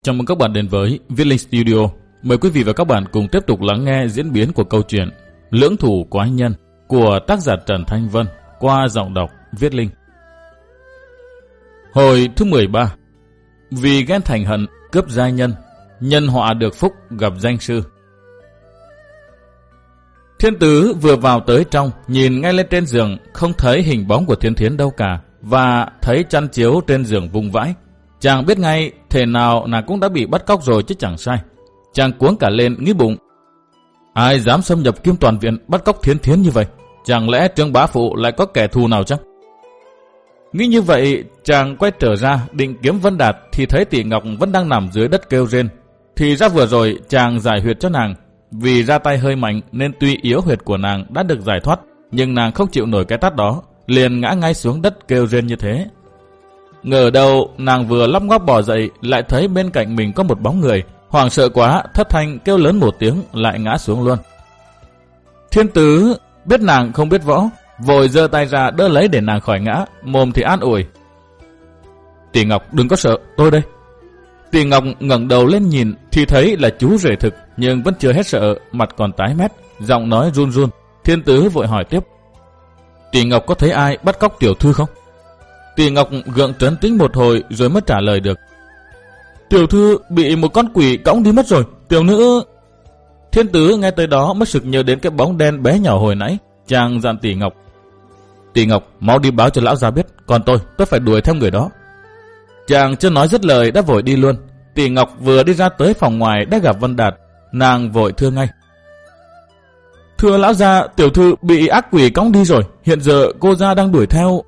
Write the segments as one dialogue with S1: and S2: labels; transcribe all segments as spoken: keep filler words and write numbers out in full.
S1: Chào mừng các bạn đến với Viết Linh Studio. Mời quý vị và các bạn cùng tiếp tục lắng nghe diễn biến của câu chuyện Lưỡng Thủ Quái Nhân của tác giả Trần Thanh Vân qua giọng đọc Viết Linh. Hồi thứ mười ba. Vì ghen thành hận cướp giai nhân, nhân họa được phúc gặp danh sư. Thiên Tứ vừa vào tới trong, nhìn ngay lên trên giường, không thấy hình bóng của Thiên Thiến đâu cả, và thấy chăn chiếu trên giường vung vãi. Chàng biết ngay thể nào nàng cũng đã bị bắt cóc rồi chứ chẳng sai. Chàng cuống cả lên nghĩ bụng, ai dám xâm nhập Kim Toàn Viện bắt cóc Thiên Thiến như vậy? Chẳng lẽ Trương Bá Phụ lại có kẻ thù nào chăng? Nghĩ như vậy, chàng quay trở ra định kiếm Vân Đạt thì thấy Tỷ Ngọc vẫn đang nằm dưới đất kêu rên. Thì ra vừa rồi chàng giải huyệt cho nàng, vì ra tay hơi mạnh nên tuy yếu huyệt của nàng đã được giải thoát, nhưng nàng không chịu nổi cái tát đó, liền ngã ngay xuống đất kêu rên như thế. Ngờ đâu nàng vừa lóc ngóc bò dậy, lại thấy bên cạnh mình có một bóng người, hoảng sợ quá thất thanh kêu lớn một tiếng, lại ngã xuống luôn. Thiên Tứ biết nàng không biết võ, vội giơ tay ra đỡ lấy để nàng khỏi ngã, mồm thì an ủi, Tỷ Ngọc đừng có sợ, tôi đây. Tỷ Ngọc ngẩng đầu lên nhìn thì thấy là chú rể thực, nhưng vẫn chưa hết sợ, mặt còn tái mét, giọng nói run run. Thiên Tứ vội hỏi tiếp, Tỷ Ngọc có thấy ai bắt cóc tiểu thư không? Tỷ Ngọc gượng trấn tĩnh một hồi rồi mới trả lời được, tiểu thư bị một con quỷ cõng đi mất rồi, tiểu nữ... Thiên Tứ nghe tới đó mới sực nhớ đến cái bóng đen bé nhỏ hồi nãy. Chàng dặn Tỷ Ngọc, Tỷ Ngọc mau đi báo cho lão gia biết, còn tôi, tôi phải đuổi theo người đó. Chàng chưa nói dứt lời đã vội đi luôn. Tỷ Ngọc vừa đi ra tới phòng ngoài đã gặp Vân Đạt, nàng vội thưa ngay, thưa lão gia, tiểu thư bị ác quỷ cõng đi rồi, hiện giờ cô gia đang đuổi theo.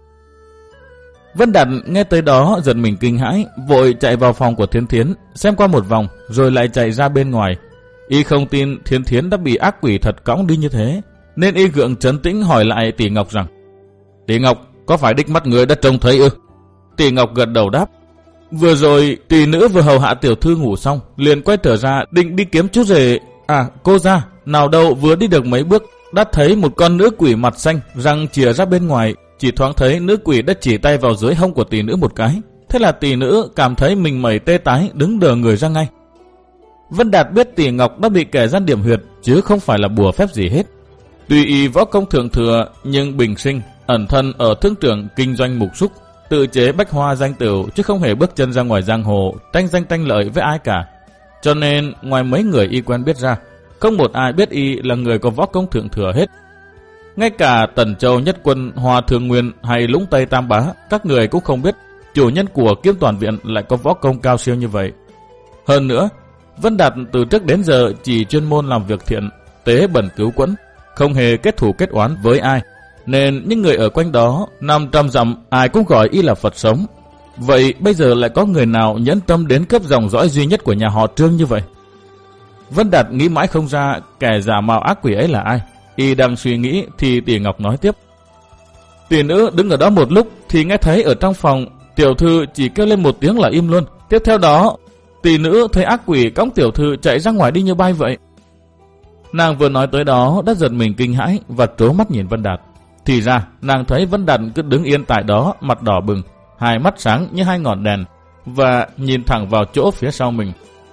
S1: Vân Đạt nghe tới đó giật mình kinh hãi, vội chạy vào phòng của Thiên Thiến, xem qua một vòng rồi lại chạy ra bên ngoài. Y không tin Thiên Thiến đã bị ác quỷ thật cõng đi như thế, nên y gượng trấn tĩnh hỏi lại Tỷ Ngọc rằng, Tỷ Ngọc, có phải đích mắt người đã trông thấy ư? Tỷ Ngọc gật đầu đáp, vừa rồi tỷ nữ vừa hầu hạ tiểu thư ngủ xong, liền quay trở ra định đi kiếm chú rể. À cô gia, nào đâu vừa đi được mấy bước đã thấy một con nữ quỷ mặt xanh răng chìa ra bên ngoài. Chỉ thoáng thấy nữ quỷ đã chỉ tay vào dưới hông của tỷ nữ một cái. Thế là tỷ nữ cảm thấy mình mẩy tê tái, đứng đờ người ra ngay. Vân Đạt biết Tỷ Ngọc đã bị kẻ gian điểm huyệt, chứ không phải là bùa phép gì hết. Tuy y võ công thượng thừa, nhưng bình sinh ẩn thân ở thương trường kinh doanh mục xúc, tự chế bách hoa danh tửu, chứ không hề bước chân ra ngoài giang hồ tranh danh tranh lợi với ai cả. Cho nên ngoài mấy người y quen biết ra, không một ai biết y là người có võ công thượng thừa hết. Ngay cả Tần Châu Nhất Quân, Hoa Thương Nguyên hay Lũng Tây Tam Bá, các người cũng không biết chủ nhân của Kiếm Toàn Viện lại có võ công cao siêu như vậy. Hơn nữa, Vân Đạt từ trước đến giờ chỉ chuyên môn làm việc thiện, tế bẩn cứu quẫn, không hề kết thù kết oán với ai, nên những người ở quanh đó năm trăm dặm ai cũng gọi y là Phật sống. Vậy bây giờ lại có người nào nhẫn tâm đến cướp dòng dõi duy nhất của nhà họ Trương như vậy? Vân Đạt nghĩ mãi không ra kẻ giả mạo ác quỷ ấy là ai. Y đang suy nghĩ thì Tỷ Ngọc nói tiếp, tỷ nữ đứng ở đó một lúc thì nghe thấy ở trong phòng tiểu thư chỉ kêu lên một tiếng là im luôn. Tiếp theo đó tỷ nữ thấy ác quỷ cõng tiểu thư chạy ra ngoài đi như bay vậy. Nàng vừa nói tới đó đã giật mình kinh hãi và trố mắt nhìn Vân Đạt. Thì ra nàng thấy Vân Đạt cứ đứng yên tại đó, mặt đỏ bừng, hai mắt sáng như hai ngọn đèn, và nhìn thẳng vào chỗ phía sau mình.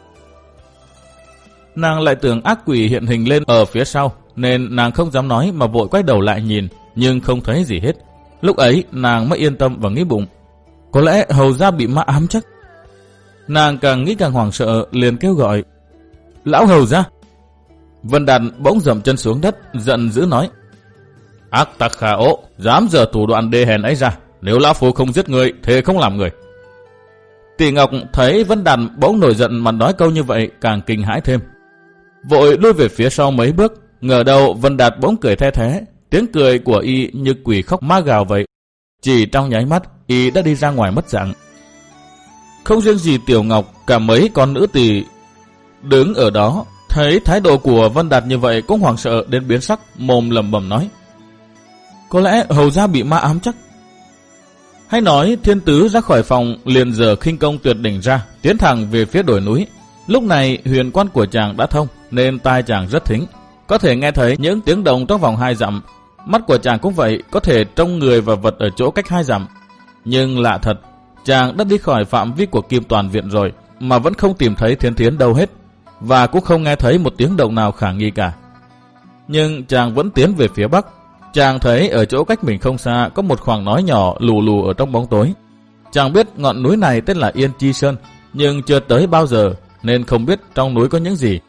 S1: Nàng lại tưởng ác quỷ hiện hình lên ở phía sau, nên nàng không dám nói mà vội quay đầu lại nhìn, nhưng không thấy gì hết. Lúc ấy nàng mới yên tâm và nghĩ bụng, có lẽ hầu gia bị ma ám chắc. Nàng càng nghĩ càng hoảng sợ, liền kêu gọi, lão hầu gia. Vân Đạt bỗng dậm chân xuống đất, giận dữ nói, ác tặc khả ố, dám giở thủ đoạn đê hèn ấy ra, nếu lão phu không giết người thì không làm người. Tỷ Ngọc thấy Vân Đạt bỗng nổi giận mà nói câu như vậy, càng kinh hãi thêm, vội lui về phía sau mấy bước. Ngờ đâu Vân Đạt bỗng cười the thế, tiếng cười của y như quỷ khóc ma gào vậy. Chỉ trong nháy mắt y đã đi ra ngoài mất dạng. Không riêng gì Tiểu Ngọc, cả mấy con nữ tỳ đứng ở đó thấy thái độ của Vân Đạt như vậy cũng hoảng sợ đến biến sắc, mồm lẩm bẩm nói, có lẽ hầu gia bị ma ám chắc. Hay nói Thiên Tứ ra khỏi phòng liền giở khinh công tuyệt đỉnh ra, tiến thẳng về phía đồi núi. Lúc này huyền quan của chàng đã thông nên tai chàng rất thính, có thể nghe thấy những tiếng động trong vòng hai dặm. Mắt của chàng cũng vậy, có thể trông người và vật ở chỗ cách hai dặm. Nhưng lạ thật, chàng đã đi khỏi phạm vi của Kim Toàn Viện rồi, mà vẫn không tìm thấy Thiên Thiến đâu hết, và cũng không nghe thấy một tiếng động nào khả nghi cả. Nhưng chàng vẫn tiến về phía bắc. Chàng thấy ở chỗ cách mình không xa có một khoảng nói nhỏ lù lù ở trong bóng tối. Chàng biết ngọn núi này tên là Yên Chi Sơn, nhưng chưa tới bao giờ nên không biết trong núi có những gì.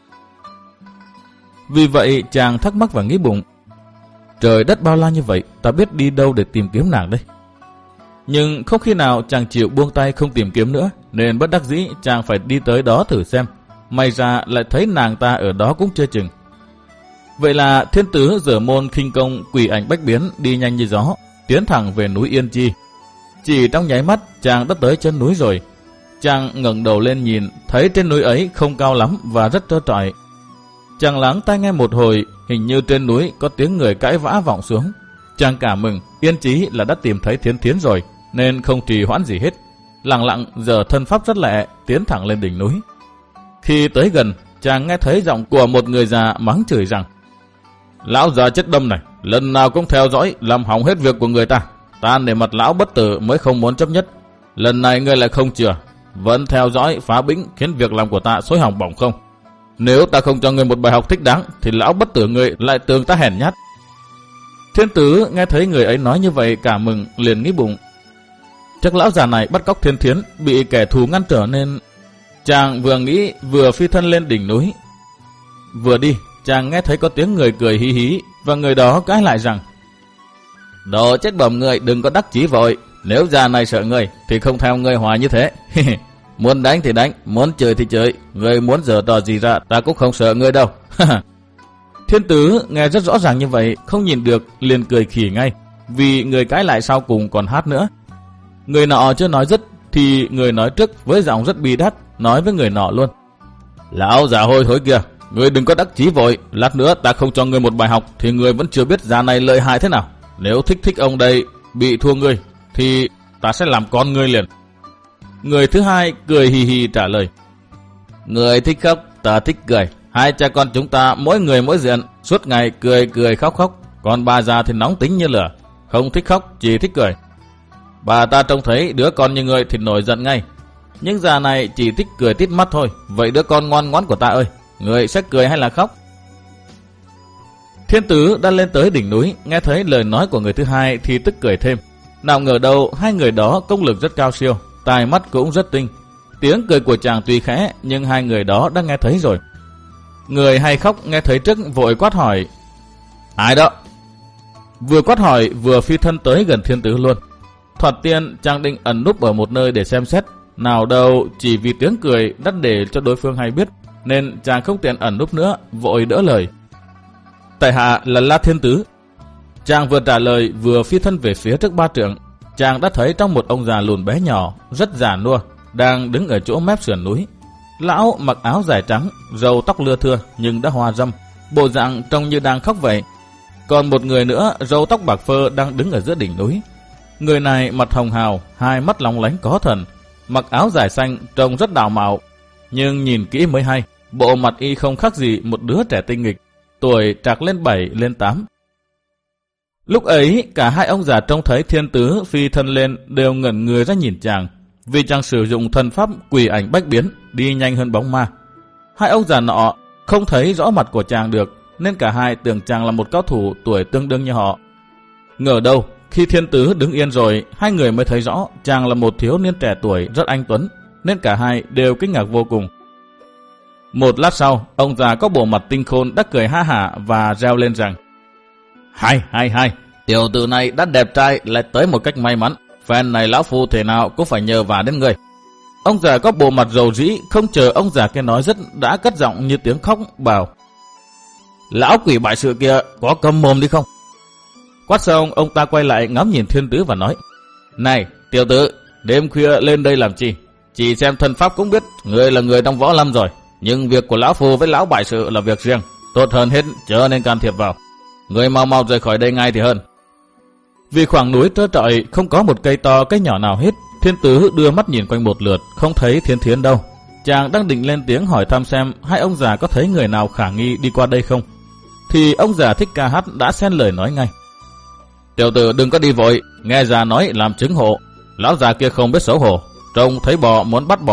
S1: Vì vậy chàng thắc mắc và nghĩ bụng, trời đất bao la như vậy, ta biết đi đâu để tìm kiếm nàng đây. Nhưng không khi nào chàng chịu buông tay không tìm kiếm nữa, nên bất đắc dĩ chàng phải đi tới đó thử xem. May ra lại thấy nàng ta ở đó cũng chưa chừng. Vậy là thiên tứ dở môn khinh công quỷ ảnh bách biến đi nhanh như gió, tiến thẳng về núi Yên Chi. Chỉ trong nháy mắt chàng đã tới chân núi rồi. Chàng ngẩng đầu lên nhìn, thấy trên núi ấy không cao lắm và rất trơ trọi. Chàng lắng tai nghe một hồi, hình như trên núi có tiếng người cãi vã vọng xuống. Chàng cảm mừng, yên chí là đã tìm thấy Thiên Thiến rồi, nên không trì hoãn gì hết. Lặng lặng giờ thân pháp rất lẹ, tiến thẳng lên đỉnh núi. Khi tới gần, chàng nghe thấy giọng của một người già mắng chửi rằng: lão già chết đâm này, lần nào cũng theo dõi, làm hỏng hết việc của người ta. Ta để mặt lão bất tử mới không muốn chấp nhất. Lần này ngươi lại không chừa, vẫn theo dõi phá bĩnh, khiến việc làm của ta xối hỏng bỏng không. Nếu ta không cho ngươi một bài học thích đáng, thì lão bất tử ngươi lại tưởng ta hèn nhát. Thiên tứ nghe thấy người ấy nói như vậy cả mừng, liền nghĩ bụng, chắc lão già này bắt cóc Thiên Thiến, bị kẻ thù ngăn trở nên... Chàng vừa nghĩ vừa phi thân lên đỉnh núi. Vừa đi, chàng nghe thấy có tiếng người cười hí hí, và người đó cãi lại rằng: đồ chết bẩm người, đừng có đắc chí vội. Nếu già này sợ người thì không theo người hòa như thế. Muốn đánh thì đánh, muốn chửi thì chửi, người muốn giở trò gì ra ta cũng không sợ người đâu. Thiên tứ nghe rất rõ ràng như vậy, không nhìn được liền cười khỉ ngay, vì người cãi lại sau cùng còn hát nữa. Người nọ chưa nói dứt thì người nói trước với giọng rất bi đát nói với người nọ luôn: lão già hôi thối kia, người đừng có đắc chí vội, lát nữa ta không cho người một bài học thì người vẫn chưa biết già này lợi hại thế nào. Nếu thích thích ông đây bị thua ngươi thì ta sẽ làm con ngươi liền. Người thứ hai cười hì hì trả lời: người thích khóc, ta thích cười. Hai cha con chúng ta mỗi người mỗi diện, suốt ngày cười cười khóc khóc. Còn bà già thì nóng tính như lửa, không thích khóc, chỉ thích cười. Bà ta trông thấy đứa con như ngươi thì nổi giận ngay, nhưng già này chỉ thích cười tít mắt thôi. Vậy đứa con ngoan ngoãn của ta ơi, người sẽ cười hay là khóc? Thiên tứ đã lên tới đỉnh núi, nghe thấy lời nói của người thứ hai thì tức cười thêm. Nào ngờ đâu hai người đó công lực rất cao siêu, tài mắt cũng rất tinh. Tiếng cười của chàng tuy khẽ, nhưng hai người đó đã nghe thấy rồi. Người hay khóc nghe thấy trước vội quát hỏi: ai đó? Vừa quát hỏi vừa phi thân tới gần thiên tứ luôn. Thoạt tiên chàng định ẩn núp ở một nơi để xem xét, nào đâu chỉ vì tiếng cười đắt để cho đối phương hay biết, nên chàng không tiện ẩn núp nữa, vội đỡ lời: tại hạ là La Thiên Tứ. Chàng vừa trả lời vừa phi thân về phía trước ba trượng. Chàng đã thấy trong một ông già lùn bé nhỏ, rất già nua, đang đứng ở chỗ mép sườn núi. Lão mặc áo dài trắng, râu tóc lưa thưa nhưng đã hoa râm, bộ dạng trông như đang khóc vậy. Còn một người nữa râu tóc bạc phơ đang đứng ở giữa đỉnh núi. Người này mặt hồng hào, hai mắt long lánh có thần, mặc áo dài xanh trông rất đào mạo, nhưng nhìn kỹ mới hay, bộ mặt y không khác gì một đứa trẻ tinh nghịch, tuổi trạc lên bảy lên tám. Lúc ấy cả hai ông già trông thấy thiên tứ phi thân lên đều ngẩn người ra nhìn chàng, vì chàng sử dụng thần pháp quỷ ảnh bách biến, đi nhanh hơn bóng ma. Hai ông già nọ không thấy rõ mặt của chàng được, nên cả hai tưởng chàng là một cao thủ tuổi tương đương như họ. Ngờ đâu khi thiên tứ đứng yên rồi, hai người mới thấy rõ chàng là một thiếu niên trẻ tuổi rất anh tuấn, nên cả hai đều kinh ngạc vô cùng. Một lát sau, ông già có bộ mặt tinh khôn đã cười ha hả và reo lên rằng: hay hay hay, tiểu tử này đã đẹp trai lại tới một cách may mắn, phen này lão phu thể nào cũng phải nhờ vả đến người. Ông già có bộ mặt rầu rĩ, không chờ ông già kia nói dứt đã cất giọng như tiếng khóc bảo: lão quỷ bại sự kia, có câm mồm đi không? Quát xong, ông ta quay lại ngắm nhìn thiên tứ và nói: này tiểu tử, đêm khuya lên đây làm chi? Chỉ xem thân pháp cũng biết người là người trong võ lâm rồi, nhưng việc của lão phu với lão bại sự là việc riêng, tốt hơn hết chớ nên can thiệp vào. Người mau mau rời khỏi đây ngay thì hơn. Vì khoảng núi trơ trọi, không có một cây to cây nhỏ nào hết. Thiên tứ đưa mắt nhìn quanh một lượt, không thấy Thiên Thiến đâu. Chàng đang định lên tiếng hỏi thăm xem hai ông già có thấy người nào khả nghi đi qua đây không, thì ông già thích ca hát đã xen lời nói ngay: tiểu tử đừng có đi vội, nghe già nói làm chứng hộ. Lão già kia không biết xấu hổ, trông thấy bò muốn bắt bò,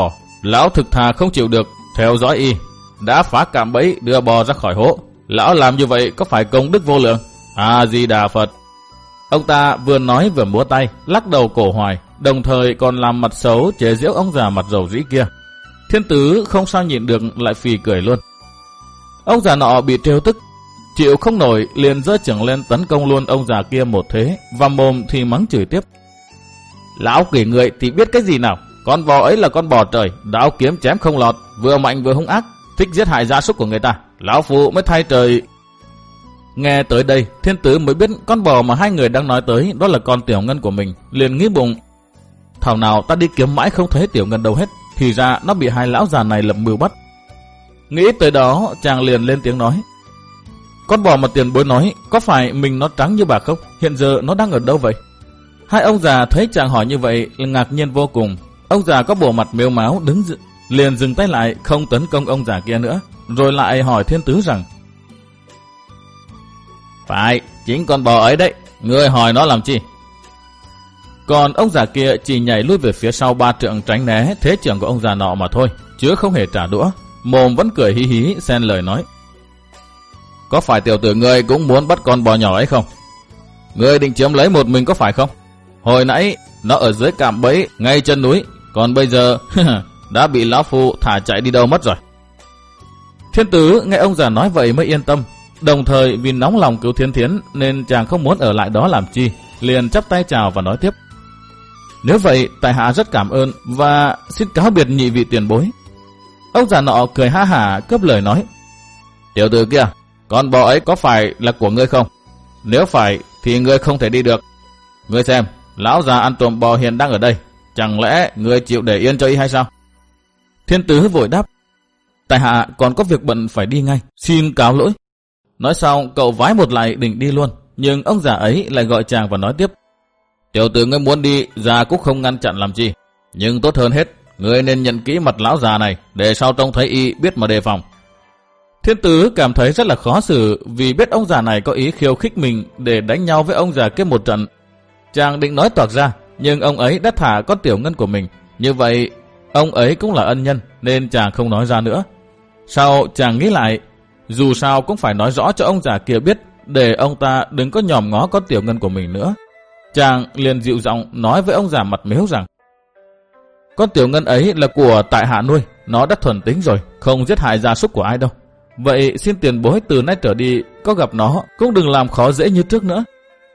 S1: Lão thực thà không chịu được, theo dõi y, đã phá cạm bẫy đưa bò ra khỏi hố. Lão làm như vậy có phải công đức vô lượng? A Di Đà Phật. Ông ta vừa nói vừa múa tay, lắc đầu cổ hoài, đồng thời còn làm mặt xấu chế giễu ông già mặt rầu rĩ kia. Thiên Tứ không sao nhịn được lại phì cười luôn. Ông già nọ bị trêu tức, chịu không nổi liền giơ chưởng lên tấn công luôn ông già kia một thế, và mồm thì mắng chửi tiếp. Lão quỷ người thì biết cái gì nào? Con bò ấy là con bò trời, đao kiếm chém không lọt, vừa mạnh vừa hung ác, thích giết hại gia súc của người ta. Lão phụ mới thay trời. Nghe tới đây, Thiên Tứ mới biết con bò mà hai người đang nói tới đó là con Tiểu Ngân của mình, liền nghĩ bụng. Thảo nào ta đi kiếm mãi không thấy Tiểu Ngân đâu hết, thì ra nó bị hai lão già này lập mưu bắt. Nghĩ tới đó, chàng liền lên tiếng nói. Con bò mà tiền bối nói, có phải mình nó trắng như bạc không? Hiện giờ nó đang ở đâu vậy? Hai ông già thấy chàng hỏi như vậy là ngạc nhiên vô cùng. Ông già có bộ mặt mếu máo đứng dự, liền dừng tay lại không tấn công ông già kia nữa, rồi lại hỏi Thiên Tứ rằng. Phải, chính con bò ấy đấy, ngươi hỏi nó làm chi? Còn ông già kia chỉ nhảy lui về phía sau ba trượng tránh né thế trưởng của ông già nọ mà thôi, chứ không hề trả đũa, mồm vẫn cười hí hí xen lời nói. Có phải tiểu tử ngươi cũng muốn bắt con bò nhỏ ấy không? Ngươi định chiếm lấy một mình có phải không? Hồi nãy nó ở dưới cạm bẫy ngay chân núi, còn bây giờ đã bị lão phu thả chạy đi đâu mất rồi. Thiên Tứ nghe ông già nói vậy mới yên tâm, đồng thời vì nóng lòng cứu Thiên Thiến nên chàng không muốn ở lại đó làm chi, liền chắp tay chào và nói tiếp. Nếu vậy, tại hạ rất cảm ơn và xin cáo biệt nhị vị tiền bối. Ông già nọ cười ha hả cướp lời nói. Tiểu tử kia, con bò ấy có phải là của ngươi không? Nếu phải thì ngươi không thể đi được. Ngươi xem, lão già ăn trộm bò hiện đang ở đây, chẳng lẽ ngươi chịu để yên cho y hay sao? Thiên Tứ vội đáp. Tại hạ còn có việc bận phải đi ngay, xin cáo lỗi. Nói xong cậu vái một lại định đi luôn, nhưng ông già ấy lại gọi chàng và nói tiếp. Tiểu tử ngươi muốn đi, già cũng không ngăn chặn làm chi. Nhưng tốt hơn hết, ngươi nên nhận kỹ mặt lão già này, để sau trông thấy y biết mà đề phòng. Thiên Tứ cảm thấy rất là khó xử vì biết ông già này có ý khiêu khích mình để đánh nhau với ông già kia một trận. Chàng định nói toạc ra, nhưng ông ấy đã thả con Tiểu Ngân của mình. Như vậy, ông ấy cũng là ân nhân nên chàng không nói ra nữa. Sau chàng nghĩ lại, dù sao cũng phải nói rõ cho ông già kia biết để ông ta đừng có nhòm ngó con Tiểu Ngân của mình nữa. Chàng liền dịu giọng nói với ông già mặt mếu rằng con Tiểu Ngân ấy là của tại hạ nuôi, nó đã thuần tính rồi, không giết hại gia súc của ai đâu. Vậy xin tiền bối từ nay trở đi có gặp nó cũng đừng làm khó dễ như trước nữa.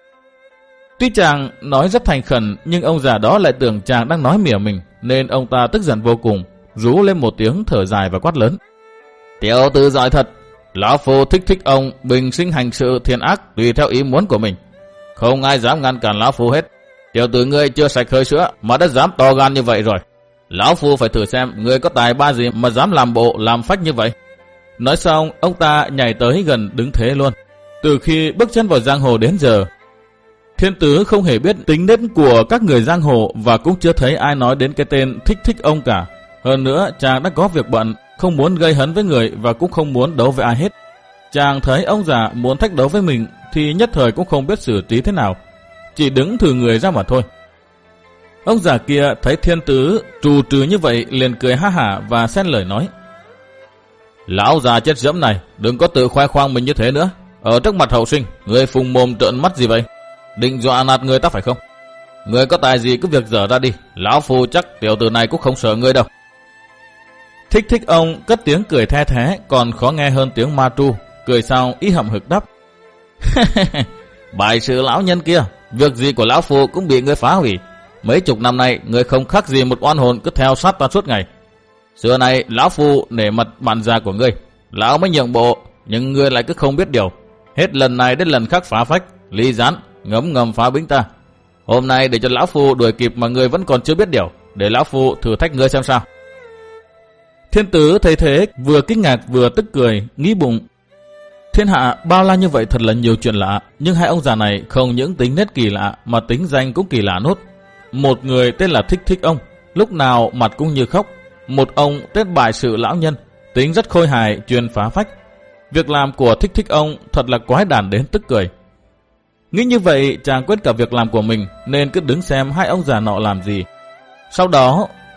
S1: Tuy chàng nói rất thành khẩn, nhưng ông già đó lại tưởng chàng đang nói mỉa mình, nên ông ta tức giận vô cùng, rú lên một tiếng thở dài và quát lớn. Tiểu tử giỏi thật, lão phu thích thích ông bình sinh hành sự thiện ác tùy theo ý muốn của mình, không ai dám ngăn cản lão phu hết. Tiểu tử ngươi chưa sạch hơi sữa mà đã dám to gan như vậy rồi, lão phu phải thử xem ngươi có tài ba gì mà dám làm bộ làm phách như vậy. Nói xong ông ta nhảy tới gần đứng thế luôn. Từ khi bước chân vào giang hồ đến giờ, Thiên Tứ không hề biết tính nết của các người giang hồ và cũng chưa thấy ai nói đến cái tên thích thích ông cả. Hơn nữa chàng đã có việc bận, không muốn gây hấn với người và cũng không muốn đấu với ai hết. Chàng thấy ông già muốn thách đấu với mình thì nhất thời cũng không biết xử trí thế nào, chỉ đứng thử người ra mà thôi. Ông già kia thấy Thiên Tứ trù trừ như vậy liền cười ha hả và xen lời nói. Lão già chết dẫm này, đừng có tự khoe khoang mình như thế nữa. Ở trước mặt hậu sinh, người phùng mồm trợn mắt gì vậy? Định dọa nạt người ta phải không? Người có tài gì cứ việc dở ra đi, lão phu chắc tiểu tử này cũng không sợ ngươi đâu. Thích thích ông cất tiếng cười the thế, còn khó nghe hơn tiếng ma tru. Cười sau ý hậm hực đáp. Bài sự lão nhân kia, việc gì của lão phu cũng bị ngươi phá hủy. Mấy chục năm nay ngươi không khác gì một oan hồn cứ theo sát ta suốt ngày. Xưa này lão phu nể mặt bạn già của ngươi, lão mới nhượng bộ, nhưng ngươi lại cứ không biết điều. Hết lần này đến lần khác phá phách, ly gián, ngấm ngầm phá bĩnh ta. Hôm nay để cho lão phu đuổi kịp mà ngươi vẫn còn chưa biết điều, để lão phu thử thách ngươi xem sao. Thiên Tứ thấy thế vừa kinh ngạc vừa tức cười, nghĩ bụng. Thiên hạ bao la như vậy thật là nhiều chuyện lạ, nhưng hai ông già này không những tính nét kỳ lạ mà tính danh cũng kỳ lạ nốt. Một người tên là Thích Thích ông, lúc nào mặt cũng như khóc. Một ông tên Bài Sự lão nhân, tính rất khôi hài, chuyên phá phách. Việc làm của Thích Thích ông thật là quái đản đến tức cười. Nghĩ như vậy chàng quên cả việc làm của mình nên cứ đứng xem hai ông già nọ làm gì. Sau đó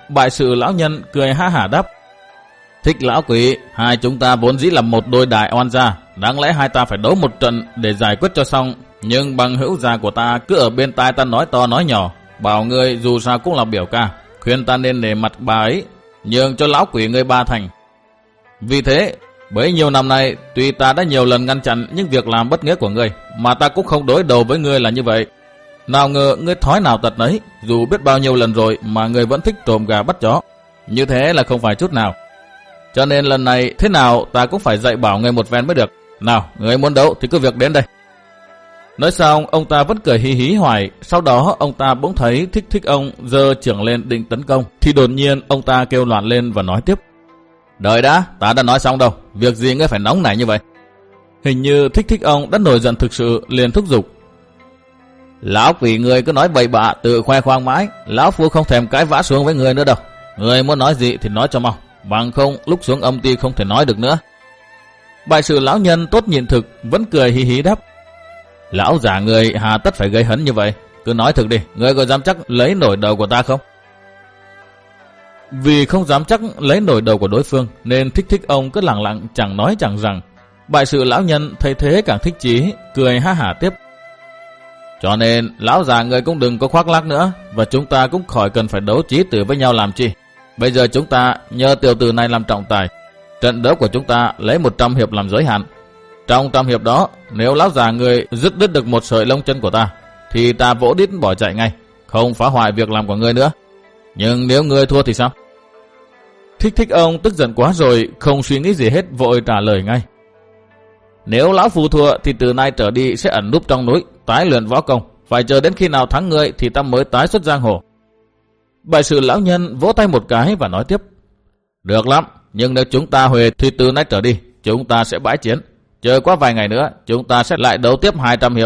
S1: Bại sự lão nhân cười ha hả đáp: Thích lão quỷ, hai chúng ta vốn dĩ là một đôi đại oan gia, đáng lẽ hai ta phải đấu một trận để giải quyết cho xong. Nhưng bằng hữu già của ta cứ ở bên tai ta nói to nói nhỏ, bảo ngươi dù sao cũng là biểu ca, khuyên ta nên nể mặt bà ấy, nhường cho lão quỷ ngươi ba thành. Vì thế, bấy nhiêu năm nay, tuy ta đã nhiều lần ngăn chặn những việc làm bất nghĩa của ngươi, mà ta cũng không đối đầu với ngươi là như vậy. Nào ngờ ngươi thói nào tật nấy, dù biết bao nhiêu lần rồi mà ngươi vẫn thích trộm gà bắt chó. Như thế là không phải chút nào. Cho nên lần này thế nào ta cũng phải dạy bảo ngươi một phen mới được. Nào, ngươi muốn đấu thì cứ việc đến đây. Nói xong, ông ta vẫn cười hí hí hoài. Sau đó ông ta bỗng thấy Thích Thích ông giơ chưởng lên định tấn công, thì đột nhiên ông ta kêu loạn lên và nói tiếp: Đợi đã, ta đã nói xong đâu, việc gì ngươi phải nóng nảy như vậy? Hình như Thích Thích ông đã nổi giận thực sự, liền thúc giục: Lão quỷ ngươi cứ nói bậy bạ tự khoe khoang mãi, lão phu không thèm cãi vã xuống với ngươi nữa đâu. Ngươi muốn nói gì thì nói cho mau, bằng không lúc xuống âm ty không thể nói được nữa. Bại sự lão nhân tốt nhìn thực vẫn cười hí hí đáp: Lão già người hà tất phải gây hấn như vậy, cứ nói thực đi, ngươi có dám chắc lấy nổi đầu của ta không? Vì không dám chắc lấy nổi đầu của đối phương nên Thích Thích ông cứ lặng lặng chẳng nói chẳng rằng. Bại sự lão nhân thấy thế càng thích chí, cười ha hả tiếp: Cho nên lão già người cũng đừng có khoác lác nữa, và chúng ta cũng khỏi cần phải đấu chí tử với nhau làm chi. Bây giờ chúng ta nhờ tiểu tử này làm trọng tài, trận đấu của chúng ta lấy một trăm hiệp làm giới hạn. Trong trăm hiệp đó, nếu lão già người dứt đứt được một sợi lông chân của ta, thì ta vỗ đít bỏ chạy ngay, không phá hoại việc làm của ngươi nữa. Nhưng nếu ngươi thua thì sao? Thích Thích ông tức giận quá rồi, không suy nghĩ gì hết, vội trả lời ngay: Nếu lão phu thua thì từ nay trở đi sẽ ẩn núp trong núi, tái luyện võ công, phải chờ đến khi nào thắng ngươi thì ta mới tái xuất giang hồ. Bại sự lão nhân vỗ tay một cái và nói tiếp: Được lắm, nhưng nếu chúng ta huề thì từ nay trở đi chúng ta sẽ bãi chiến. Chờ qua vài ngày nữa chúng ta sẽ lại đấu tiếp hai trăm hiệp.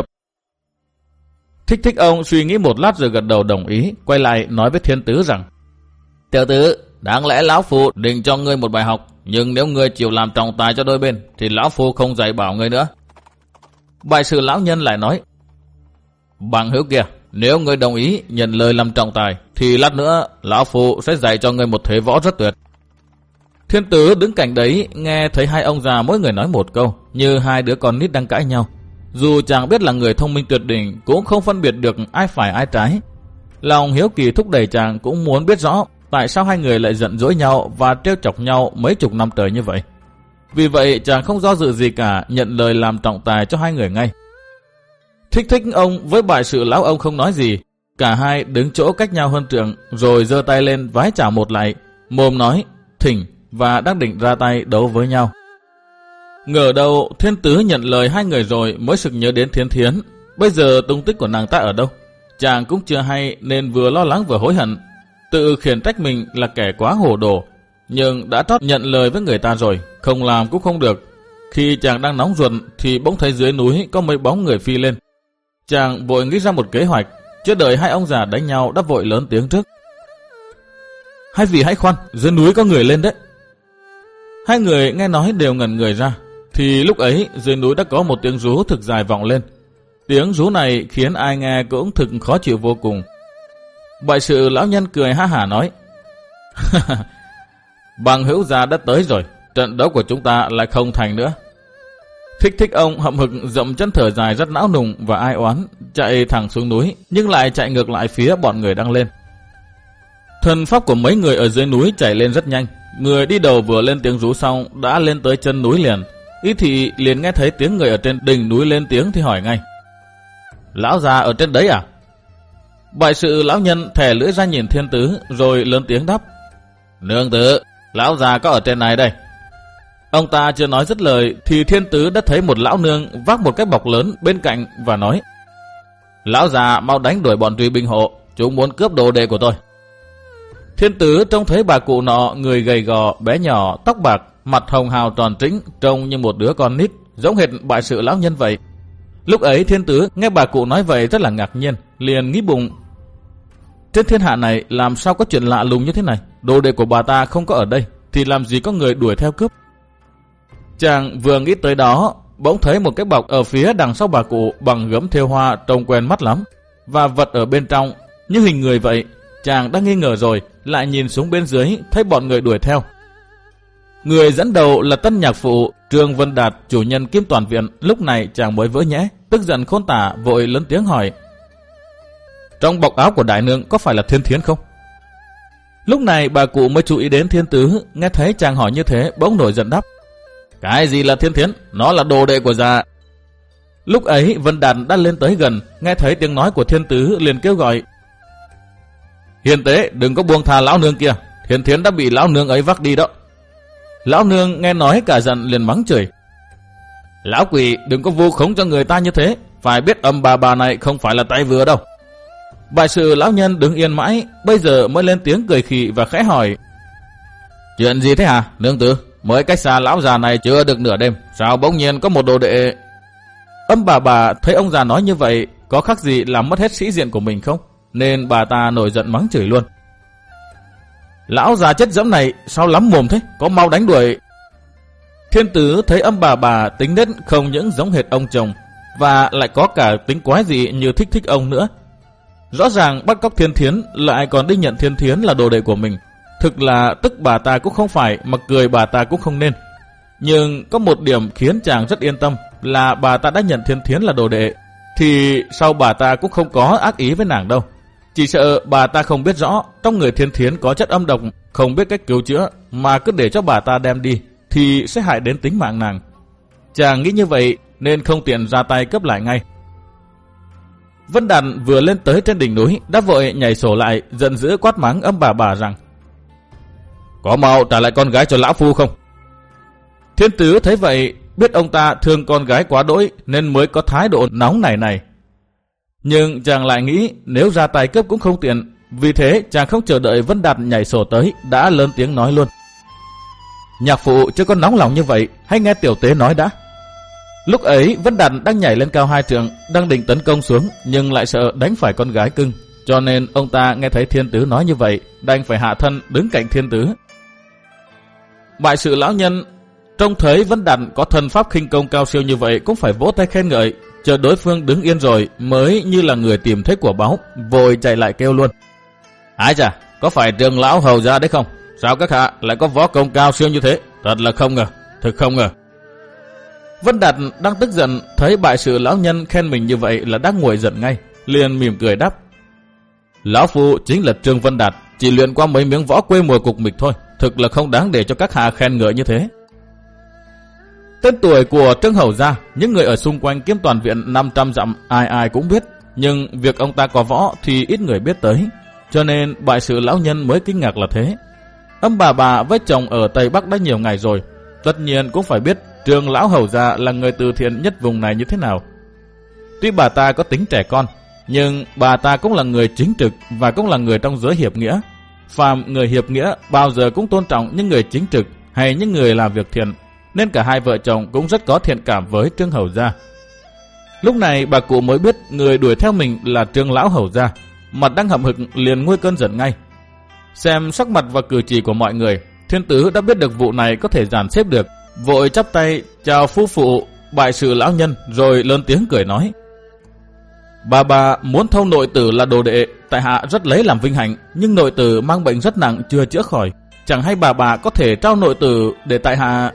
S1: Thích Thích ông suy nghĩ một lát rồi gật đầu đồng ý, quay lại nói với Thiên Tứ rằng: Tiểu tử, đáng lẽ lão phu định cho ngươi một bài học, nhưng nếu ngươi chịu làm trọng tài cho đôi bên thì lão phu không dạy bảo ngươi nữa. Bại sự lão nhân lại nói: Bằng hữu kia, nếu ngươi đồng ý nhận lời làm trọng tài thì lát nữa lão phu sẽ dạy cho ngươi một thế võ rất tuyệt. Thiên Tứ đứng cạnh đấy nghe thấy hai ông già mỗi người nói một câu, như hai đứa con nít đang cãi nhau. Dù chàng biết là người thông minh tuyệt đỉnh cũng không phân biệt được ai phải ai trái. Lòng hiếu kỳ thúc đẩy chàng cũng muốn biết rõ tại sao hai người lại giận dỗi nhau và trêu chọc nhau mấy chục năm trời như vậy. Vì vậy chàng không do dự gì cả, nhận lời làm trọng tài cho hai người ngay. Thích Thích ông với bại sự lão ông không nói gì, cả hai đứng chỗ cách nhau hơn trượng, rồi giơ tay lên vái chào một lại, mồm nói thỉnh và đang định ra tay đấu với nhau. Ngờ đâu Thiên Tứ nhận lời hai người rồi mới sực nhớ đến Thiến Thiến. Bây giờ tung tích của nàng ta ở đâu? Chàng cũng chưa hay nên vừa lo lắng vừa hối hận, tự khiển trách mình là kẻ quá hồ đồ. Nhưng đã trót nhận lời với người ta rồi, không làm cũng không được. Khi chàng đang nóng ruột thì bỗng thấy dưới núi có mấy bóng người phi lên. Chàng vội nghĩ ra một kế hoạch, chưa đợi hai ông già đánh nhau đã vội lớn tiếng trước: Hai vị hãy khoan, dưới núi có người lên đấy. Hai người nghe nói đều ngẩn người ra, thì lúc ấy dưới núi đã có một tiếng rú thực dài vọng lên. Tiếng rú này khiến ai nghe cũng thực khó chịu vô cùng. Bại sự lão nhân cười ha hả nói: Bằng hữu già đã tới rồi, trận đấu của chúng ta lại không thành nữa. Thích Thích ông hậm hực dậm chân thở dài rất não nùng và ai oán, chạy thẳng xuống núi, nhưng lại chạy ngược lại phía bọn người đang lên. Thần pháp của mấy người ở dưới núi chạy lên rất nhanh. Người đi đầu vừa lên tiếng rú xong đã lên tới chân núi liền. Ý thì liền nghe thấy tiếng người ở trên đỉnh núi lên tiếng thì hỏi ngay: Lão già ở trên đấy à? Bại sự lão nhân thè lưỡi ra nhìn Thiên Tứ rồi lớn tiếng đáp: Nương tử, lão già có ở trên này đây. Ông ta chưa nói dứt lời thì Thiên Tứ đã thấy một lão nương vác một cái bọc lớn bên cạnh và nói: Lão già mau đánh đuổi bọn truy binh hộ, chúng muốn cướp đồ đệ của tôi. Thiên Tứ trông thấy bà cụ nọ người gầy gò, bé nhỏ, tóc bạc, mặt hồng hào tròn trĩnh, trông như một đứa con nít, giống hệt bại sự lão nhân vậy. Lúc ấy Thiên Tứ nghe bà cụ nói vậy rất là ngạc nhiên, liền nghĩ bụng: Trên thiên hạ này làm sao có chuyện lạ lùng như thế này? Đồ đệ của bà ta không có ở đây thì làm gì có người đuổi theo cướp? Chàng vừa nghĩ tới đó, bỗng thấy một cái bọc ở phía đằng sau bà cụ bằng gấm thêu hoa trông quen mắt lắm, và vật ở bên trong như hình người vậy. Chàng đã nghi ngờ rồi, lại nhìn xuống bên dưới, thấy bọn người đuổi theo. Người dẫn đầu là tân nhạc phụ Trương Vân Đạt, chủ nhân Kim Toàn Viện. Lúc này chàng mới vỡ nhẽ, tức giận khôn tả, vội lớn tiếng hỏi: trong bọc áo của đại nương có phải là Thiên Thiến không? Lúc này bà cụ mới chú ý đến Thiên Tứ, nghe thấy chàng hỏi như thế bỗng nổi giận đáp: cái gì là Thiên Thiến? Nó là đồ đệ của già. Lúc ấy Vân Đạt đã lên tới gần, nghe thấy tiếng nói của Thiên Tứ liền kêu gọi: hiền tế, đừng có buông tha lão nương kia, Thiên Thiến đã bị lão nương ấy vác đi đó. Lão nương nghe nói cả giận liền mắng chửi: lão quỷ, đừng có vu khống cho người ta như thế, phải biết âm bà bà này không phải là tay vừa đâu. Bại sự lão nhân đứng yên mãi, bây giờ mới lên tiếng cười khì và khẽ hỏi: chuyện gì thế hả nương tử? Mới cách xa lão già này chưa được nửa đêm, sao bỗng nhiên có một đồ đệ? Âm bà bà thấy ông già nói như vậy, có khác gì làm mất hết sĩ diện của mình không? Nên bà ta nổi giận mắng chửi luôn: lão già chất dẫm này sao lắm mồm thế, có mau đánh đuổi. Thiên Tứ thấy âm bà bà tính nết không những giống hệt ông chồng, và lại có cả tính quái dị như thích thích ông nữa. Rõ ràng bắt cóc Thiên Thiến lại còn đi nhận Thiên Thiến là đồ đệ của mình. Thực là tức bà ta cũng không phải, mà cười bà ta cũng không nên. Nhưng có một điểm khiến chàng rất yên tâm là bà ta đã nhận Thiên Thiến là đồ đệ, thì sau bà ta cũng không có ác ý với nàng đâu. Chỉ sợ bà ta không biết rõ trong người Thiên Thiến có chất âm độc, không biết cách cứu chữa, mà cứ để cho bà ta đem đi thì sẽ hại đến tính mạng nàng. Chàng nghĩ như vậy nên không tiện ra tay cướp lại ngay. Vân Đạt vừa lên tới trên đỉnh núi đã vội nhảy sổ lại, giận dữ quát mắng âm bà bà rằng: có mau trả lại con gái cho lão phu không? Thiên Tứ thấy vậy, biết ông ta thương con gái quá đỗi nên mới có thái độ nóng này này. Nhưng chàng lại nghĩ nếu ra tay cướp cũng không tiện, vì thế chàng không chờ đợi Vân Đạt nhảy sổ tới, đã lớn tiếng nói luôn: nhạc phụ chưa có nóng lòng như vậy, hãy nghe tiểu tế nói đã. Lúc ấy Vân Đạt đang nhảy lên cao hai trượng, đang định tấn công xuống, nhưng lại sợ đánh phải con gái cưng, cho nên ông ta nghe thấy Thiên Tứ nói như vậy, đành phải hạ thân đứng cạnh Thiên Tứ. Bại sự lão nhân trông thấy Vân Đạt có thần pháp khinh công cao siêu như vậy cũng phải vỗ tay khen ngợi, chờ đối phương đứng yên rồi mới như là người tìm thấy của báu, vội chạy lại kêu luôn: ái chà, có phải Trương lão hầu ra đấy không? Sao các hạ lại có võ công cao siêu như thế? Thật là không ngờ, thực không ngờ. Vân Đạt đang tức giận, thấy bại sự lão nhân khen mình như vậy là đang nguội giận ngay, liền mỉm cười đáp: lão phu chính là Trương Vân Đạt, chỉ luyện qua mấy miếng võ quê mùa cục mịch thôi, thực là không đáng để cho các hạ khen ngợi như thế. Tên tuổi của Trương hầu gia, những người ở xung quanh Kiếm Toàn Viện năm trăm dặm ai ai cũng biết, nhưng việc ông ta có võ thì ít người biết tới, cho nên bại sự lão nhân mới kinh ngạc là thế. Âm bà bà với chồng ở Tây Bắc đã nhiều ngày rồi, tất nhiên cũng phải biết Trương lão hầu gia là người từ thiện nhất vùng này như thế nào. Tuy bà ta có tính trẻ con, nhưng bà ta cũng là người chính trực và cũng là người trong giới hiệp nghĩa. Phàm người hiệp nghĩa bao giờ cũng tôn trọng những người chính trực hay những người làm việc thiện, nên cả hai vợ chồng cũng rất có thiện cảm với Trương hầu gia. Lúc này bà cụ mới biết người đuổi theo mình là Trương lão hầu gia, mặt đang hậm hực liền nguôi cơn giận ngay. Xem sắc mặt và cử chỉ của mọi người, Thiên Tứ đã biết được vụ này có thể dàn xếp được, vội chắp tay chào phu phụ bại sự lão nhân, rồi lớn tiếng cười nói: bà bà muốn thâu nội tử là đồ đệ, tại hạ rất lấy làm vinh hạnh, nhưng nội tử mang bệnh rất nặng chưa chữa khỏi, chẳng hay bà bà có thể trao nội tử để tại hạ.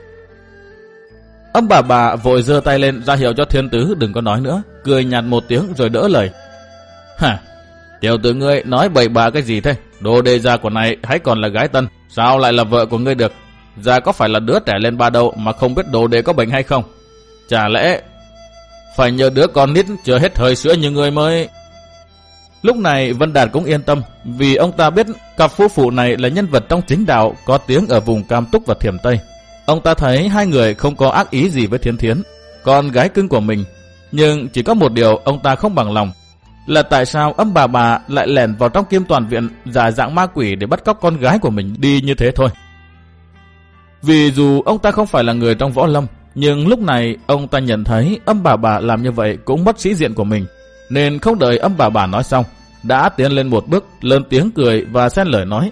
S1: Âm bà bà vội giơ tay lên ra hiệu cho Thiên Tứ đừng có nói nữa, cười nhạt một tiếng rồi đỡ lời: hả, tiểu tử ngươi nói bậy bạ cái gì thế? Đồ đệ già của này hãy còn là gái tân, sao lại là vợ của ngươi được? Già có phải là đứa trẻ lên ba đâu mà không biết đồ đệ có bệnh hay không? Chả lẽ phải nhờ đứa con nít chưa hết thời sữa như ngươi mới... Lúc này Vân Đạt cũng yên tâm, vì ông ta biết cặp phu phụ này là nhân vật trong chính đạo có tiếng ở vùng Cam Túc và Thiểm Tây. Ông ta thấy hai người không có ác ý gì với Thiên Thiến, con gái cưng của mình. Nhưng chỉ có một điều ông ta không bằng lòng, là tại sao âm bà bà lại lẻn vào trong Kim Toàn Viện giả dạng ma quỷ để bắt cóc con gái của mình đi như thế thôi. Vì dù ông ta không phải là người trong võ lâm, nhưng lúc này ông ta nhận thấy âm bà bà làm như vậy cũng mất sĩ diện của mình, nên không đợi âm bà bà nói xong, đã tiến lên một bước, lớn tiếng cười và xen lời nói: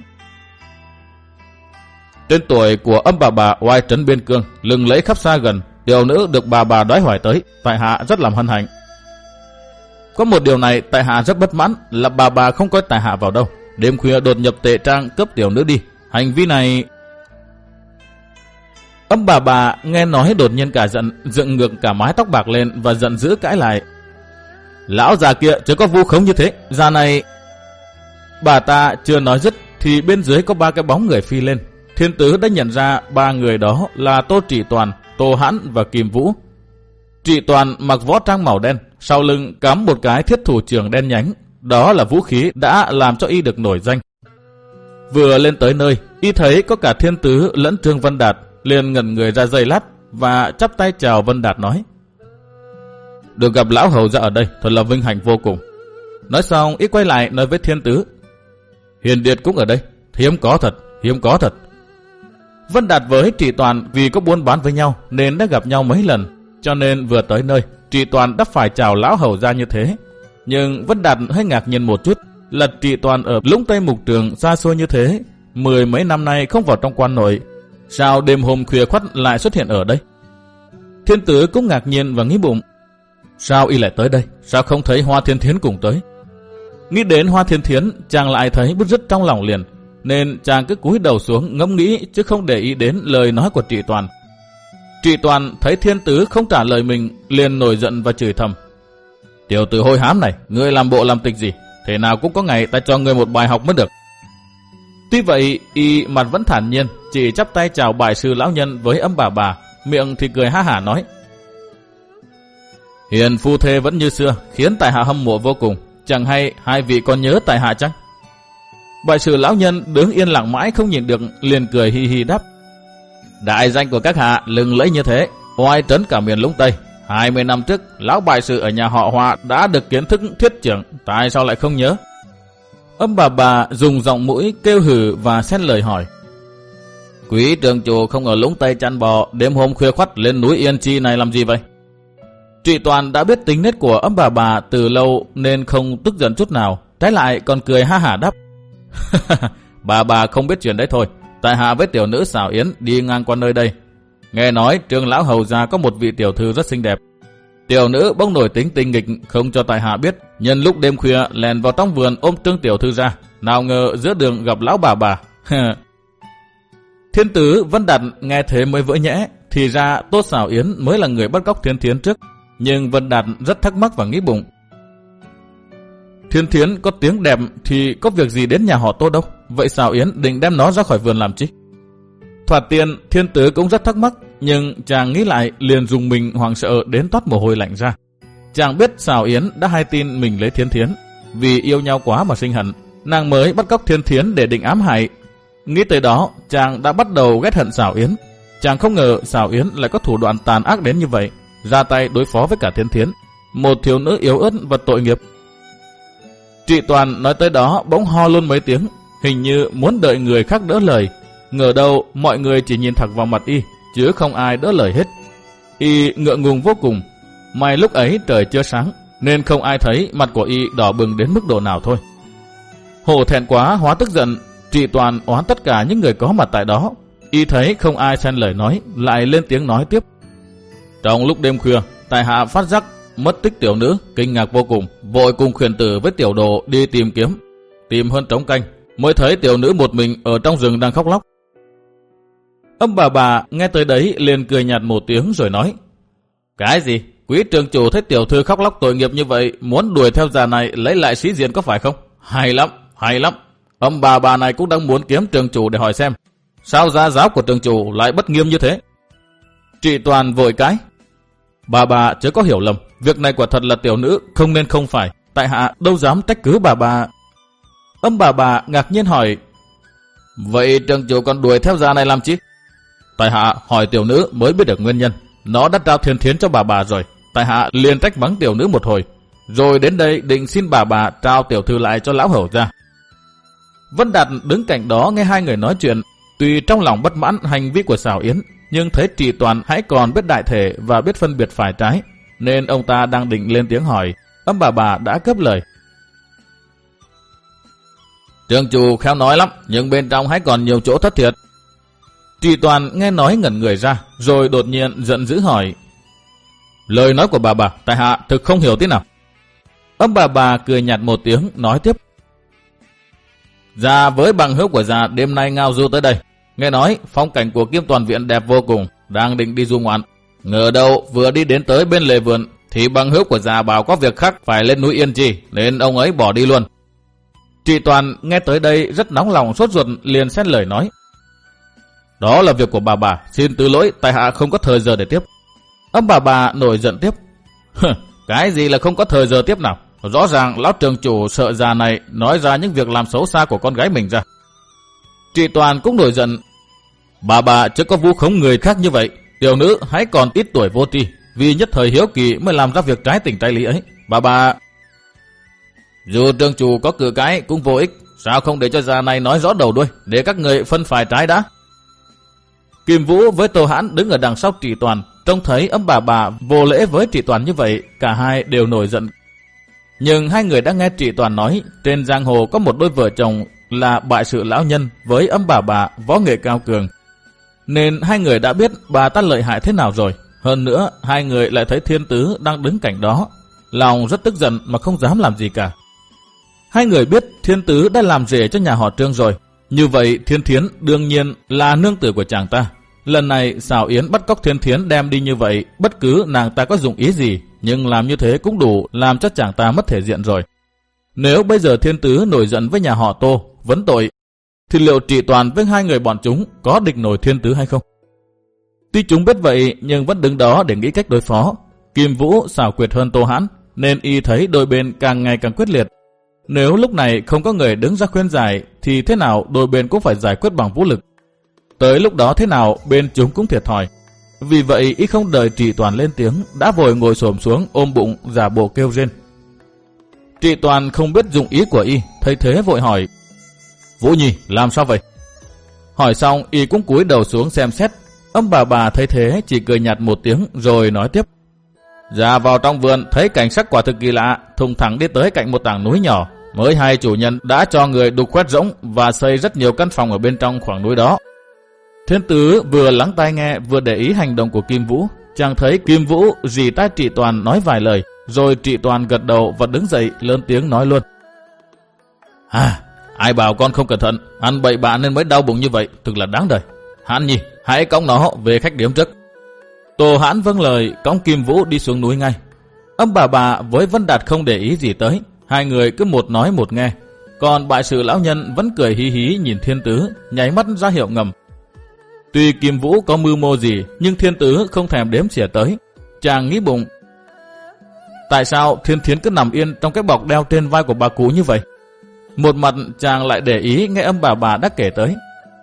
S1: tên tuổi của âm bà bà oai trấn biên cương, lừng lẫy khắp xa gần, tiểu nữ được bà bà đoái hoài tới, tại hạ rất làm hân hạnh. Có một điều này tại hạ rất bất mãn, là bà bà không coi tại hạ vào đâu, đêm khuya đột nhập tệ trang cướp tiểu nữ đi. Hành vi này... Âm bà bà nghe nói đột nhiên cả giận, dựng ngược cả mái tóc bạc lên và giận dữ cãi lại. Lão già kia chớ có vu khống như thế, già này... Bà ta chưa nói dứt thì bên dưới có ba cái bóng người phi lên. Thiên Tứ đã nhận ra ba người đó là Tô Trị Toàn, Tô Hãn và Kim Vũ. Trị Toàn mặc võ trang màu đen, sau lưng cắm một cái thiết thủ trường đen nhánh. Đó là vũ khí đã làm cho y được nổi danh. Vừa lên tới nơi, y thấy có cả Thiên Tứ lẫn Trương Vân Đạt, liền ngẩn người ra giây lát và chắp tay chào Vân Đạt nói: Được gặp lão hầu ra ở đây thật là vinh hạnh vô cùng. Nói xong y quay lại nói với Thiên Tứ: Hiền Điệt cũng ở đây, hiếm có thật, hiếm có thật. Vân Đạt với Trị Toàn vì có buôn bán với nhau nên đã gặp nhau mấy lần, cho nên vừa tới nơi Trị Toàn đã phải chào lão hầu ra như thế. Nhưng Vân Đạt hơi ngạc nhiên một chút là Trị Toàn ở Lũng Tây Mục Trường xa xôi như thế, mười mấy năm nay không vào trong quan nội, sao đêm hôm khuya khoắt lại xuất hiện ở đây? Thiên Tứ cũng ngạc nhiên và nghĩ bụng: Sao y lại tới đây? Sao không thấy Hoa Thiên Thiến cùng tới? Nghĩ đến Hoa Thiên Thiến, chàng lại thấy bứt rứt trong lòng liền, nên chàng cứ cúi đầu xuống ngẫm nghĩ chứ không để ý đến lời nói của Trị Toàn. Trị Toàn thấy Thiên Tứ không trả lời mình, liền nổi giận và chửi thầm: Tiểu tử hôi hám này, ngươi làm bộ làm tịch gì? Thế nào cũng có ngày ta cho ngươi một bài học mới được. Tuy vậy, y mặt vẫn thản nhiên, chỉ chắp tay chào bài sư lão nhân với Âm bà bà, miệng thì cười ha hả nói: Hiền phu thê vẫn như xưa, khiến tại hạ hâm mộ vô cùng. Chẳng hay hai vị còn nhớ tại hạ chăng? Bài sư lão nhân đứng yên lặng mãi không nhìn được, liền cười hi hi đáp: Đại danh của các hạ lừng lẫy như thế, oai trấn cả miền Lũng Tây. Hai mươi năm trước, lão bài sư ở nhà họ Hoa đã được kiến thức thuyết trưởng, tại sao lại không nhớ? Âm bà bà dùng giọng mũi kêu hừ và xen lời hỏi: Quý trường chủ không ở Lũng Tây chăn bò, đêm hôm khuya khoắt lên núi Yên Chi này làm gì vậy? Trị Toàn đã biết tính nết của Âm bà bà từ lâu nên không tức giận chút nào, trái lại còn cười ha hả đáp: Bà bà không biết chuyện đấy thôi. Tại hạ với tiểu nữ Xảo Yến đi ngang qua nơi đây, nghe nói Trương lão hầu gia có một vị tiểu thư rất xinh đẹp. Tiểu nữ bỗng nổi tính tình nghịch, không cho tại hạ biết, nhân lúc đêm khuya lèn vào trong vườn ôm Trương tiểu thư ra, nào ngờ giữa đường gặp lão bà bà. Thiên Tứ Vân Đạt nghe thế mới vỡ nhẽ, thì ra Tô Xảo Yến mới là người bắt cóc Thiên Thiến trước. Nhưng Vân Đạt rất thắc mắc và nghĩ bụng: Thiên Thiến có tiếng đẹp thì có việc gì đến nhà họ Tô đâu, vậy Xảo Yến định đem nó ra khỏi vườn làm chi? Thoạt tiên Thiên Tứ cũng rất thắc mắc, nhưng chàng nghĩ lại liền dùng mình hoảng sợ đến toát mồ hôi lạnh ra. Chàng biết Xảo Yến đã hay tin mình lấy Thiên Thiến, vì yêu nhau quá mà sinh hận, nàng mới bắt cóc Thiên Thiến để định ám hại. Nghĩ tới đó, chàng đã bắt đầu ghét hận Xảo Yến. Chàng không ngờ Xảo Yến lại có thủ đoạn tàn ác đến như vậy, ra tay đối phó với cả Thiên Thiến, một thiếu nữ yếu ớt và tội nghiệp. Trị Toàn nói tới đó bỗng ho luôn mấy tiếng, hình như muốn đợi người khác đỡ lời. Ngờ đâu mọi người chỉ nhìn thẳng vào mặt y, chứ không ai đỡ lời hết. Y ngượng ngùng vô cùng. May lúc ấy trời chưa sáng, nên không ai thấy mặt của y đỏ bừng đến mức độ nào thôi. Hổ thẹn quá hóa tức giận, Trị Toàn oán tất cả những người có mặt tại đó. Y thấy không ai xen lời nói, lại lên tiếng nói tiếp: Trong lúc đêm khuya, tại hạ phát giác mất tích tiểu nữ, kinh ngạc vô cùng, vội cùng khuyển tử với tiểu đồ đi tìm kiếm, tìm hơn trống canh, mới thấy tiểu nữ một mình ở trong rừng đang khóc lóc. Âm bà bà nghe tới đấy liền cười nhạt một tiếng rồi nói: Cái gì? Quý trường chủ thấy tiểu thư khóc lóc tội nghiệp như vậy, muốn đuổi theo già này lấy lại sĩ diện có phải không? Hay lắm, hay lắm. Âm bà bà này cũng đang muốn kiếm trường chủ để hỏi xem, sao gia giáo của trường chủ lại bất nghiêm như thế? Trị Toàn vội cái: Bà bà chớ có hiểu lầm, việc này quả thật là tiểu nữ không nên không phải, tại hạ đâu dám trách cứ bà bà. Âm bà bà ngạc nhiên hỏi: Vậy trường chủ còn đuổi theo già này làm chi? Tại hạ hỏi tiểu nữ mới biết được nguyên nhân. Nó đã trao Thiên Thiến cho bà bà rồi, tại hạ liền trách mắng tiểu nữ một hồi, rồi đến đây định xin bà bà trao tiểu thư lại cho lão hầu ra. Vân Đạt đứng cạnh đó nghe hai người nói chuyện, tuy trong lòng bất mãn hành vi của Xảo Yến, nhưng thấy Trị Toàn hãy còn biết đại thể và biết phân biệt phải trái, nên ông ta đang định lên tiếng hỏi, Âm bà bà đã cướp lời: Trường chủ khéo nói lắm, nhưng bên trong hãy còn nhiều chỗ thất thiệt. Trị Toàn nghe nói ngẩn người ra, rồi đột nhiên giận dữ hỏi: Lời nói của bà bà, tại hạ thực không hiểu thế nào. Âm bà bà cười nhạt một tiếng, nói tiếp: Già với bằng hữu của già đêm nay ngao du tới đây. Nghe nói phong cảnh của Kim Toàn Viện đẹp vô cùng, đang định đi du ngoạn. Ngờ đâu vừa đi đến tới bên lề vườn thì bằng hữu của già bảo có việc khác phải lên núi Yên Trì, nên ông ấy bỏ đi luôn. Trị Toàn nghe tới đây rất nóng lòng sốt ruột, liền xen lời nói: Đó là việc của bà bà, xin thứ lỗi, tại hạ không có thời giờ để tiếp. Ông bà bà nổi giận tiếp: Cái gì là không có thời giờ tiếp nào? Rõ ràng lão trường chủ sợ già này nói ra những việc làm xấu xa của con gái mình ra. Trị Toàn cũng nổi giận: Bà bà chứ có vu khống người khác như vậy. Tiểu nữ hãy còn ít tuổi vô tri, vì nhất thời hiếu kỳ mới làm ra việc trái tình trái lý ấy. Bà bà... Dù trường chủ có cử cái cũng vô ích, sao không để cho già này nói rõ đầu đuôi, để các người phân phải trái đã. Kim Vũ với Tô Hãn đứng ở đằng sau Trị Toàn, trông thấy ông bà bà vô lễ với Trị Toàn như vậy, cả hai đều nổi giận. Nhưng hai người đã nghe Trị Toàn nói trên giang hồ có một đôi vợ chồng là bại sự lão nhân với ông bà bà võ nghệ cao cường, nên hai người đã biết bà ta lợi hại thế nào rồi. Hơn nữa hai người lại thấy Thiên Tứ đang đứng cạnh đó, lòng rất tức giận mà không dám làm gì cả. Hai người biết Thiên Tứ đã làm rể cho nhà họ Trương rồi, như vậy Thiên Thiến đương nhiên là nương tử của chàng ta. Lần này Sào Yến bắt cóc Thiên Thiến đem đi như vậy, bất cứ nàng ta có dụng ý gì, nhưng làm như thế cũng đủ làm cho chàng ta mất thể diện rồi. Nếu bây giờ Thiên Tứ nổi giận với nhà họ Tô vấn tội, thì liệu Trị Toàn với hai người bọn chúng có địch nổi Thiên Tứ hay không? Tuy chúng biết vậy nhưng vẫn đứng đó để nghĩ cách đối phó. Kim Vũ xảo quyệt hơn Tô Hãn, nên y thấy đôi bên càng ngày càng quyết liệt. Nếu lúc này không có người đứng ra khuyên giải thì thế nào đôi bên cũng phải giải quyết bằng vũ lực. Tới lúc đó thế nào bên chúng cũng thiệt thòi. Vì vậy y không đợi Trị Toàn lên tiếng, đã vội ngồi xổm xuống ôm bụng giả bộ kêu rên. Trị Toàn không biết dụng ý của y, thấy thế vội hỏi: Vũ Nhi làm sao vậy? Hỏi xong y cũng cúi đầu xuống xem xét. Ông bà bà thấy thế chỉ cười nhạt một tiếng rồi nói tiếp: Ra vào trong vườn thấy cảnh sắc quả thực kỳ lạ, thùng thẳng đi tới cạnh một tảng núi nhỏ. Mới hai chủ nhân đã cho người đục khoét rỗng và xây rất nhiều căn phòng ở bên trong khoảng núi đó. Thiên Tứ vừa lắng tai nghe vừa để ý hành động của Kim Vũ. Chàng thấy Kim Vũ rì tai Trị Toàn nói vài lời, rồi Trị Toàn gật đầu và đứng dậy lớn tiếng nói luôn: À, ai bảo con không cẩn thận, ăn bậy bạ nên mới đau bụng như vậy, thực là đáng đời. Hãn Nhi, hãy cõng nó về khách điếm trước. Tô Hãn vâng lời, cõng Kim Vũ đi xuống núi ngay. Ông bà bà với Vân Đạt không để ý gì tới, hai người cứ một nói một nghe. Còn bại sự lão nhân vẫn cười hí hí nhìn Thiên Tứ, nháy mắt ra hiệu ngầm. Tuy Kim Vũ có mưu mô gì, nhưng Thiên Tứ không thèm đếm xỉa tới. Chàng nghĩ bụng: Tại sao Thiên Thiến cứ nằm yên trong cái bọc đeo trên vai của bà cụ như vậy? Một mặt chàng lại để ý nghe ông bà bà đã kể tới.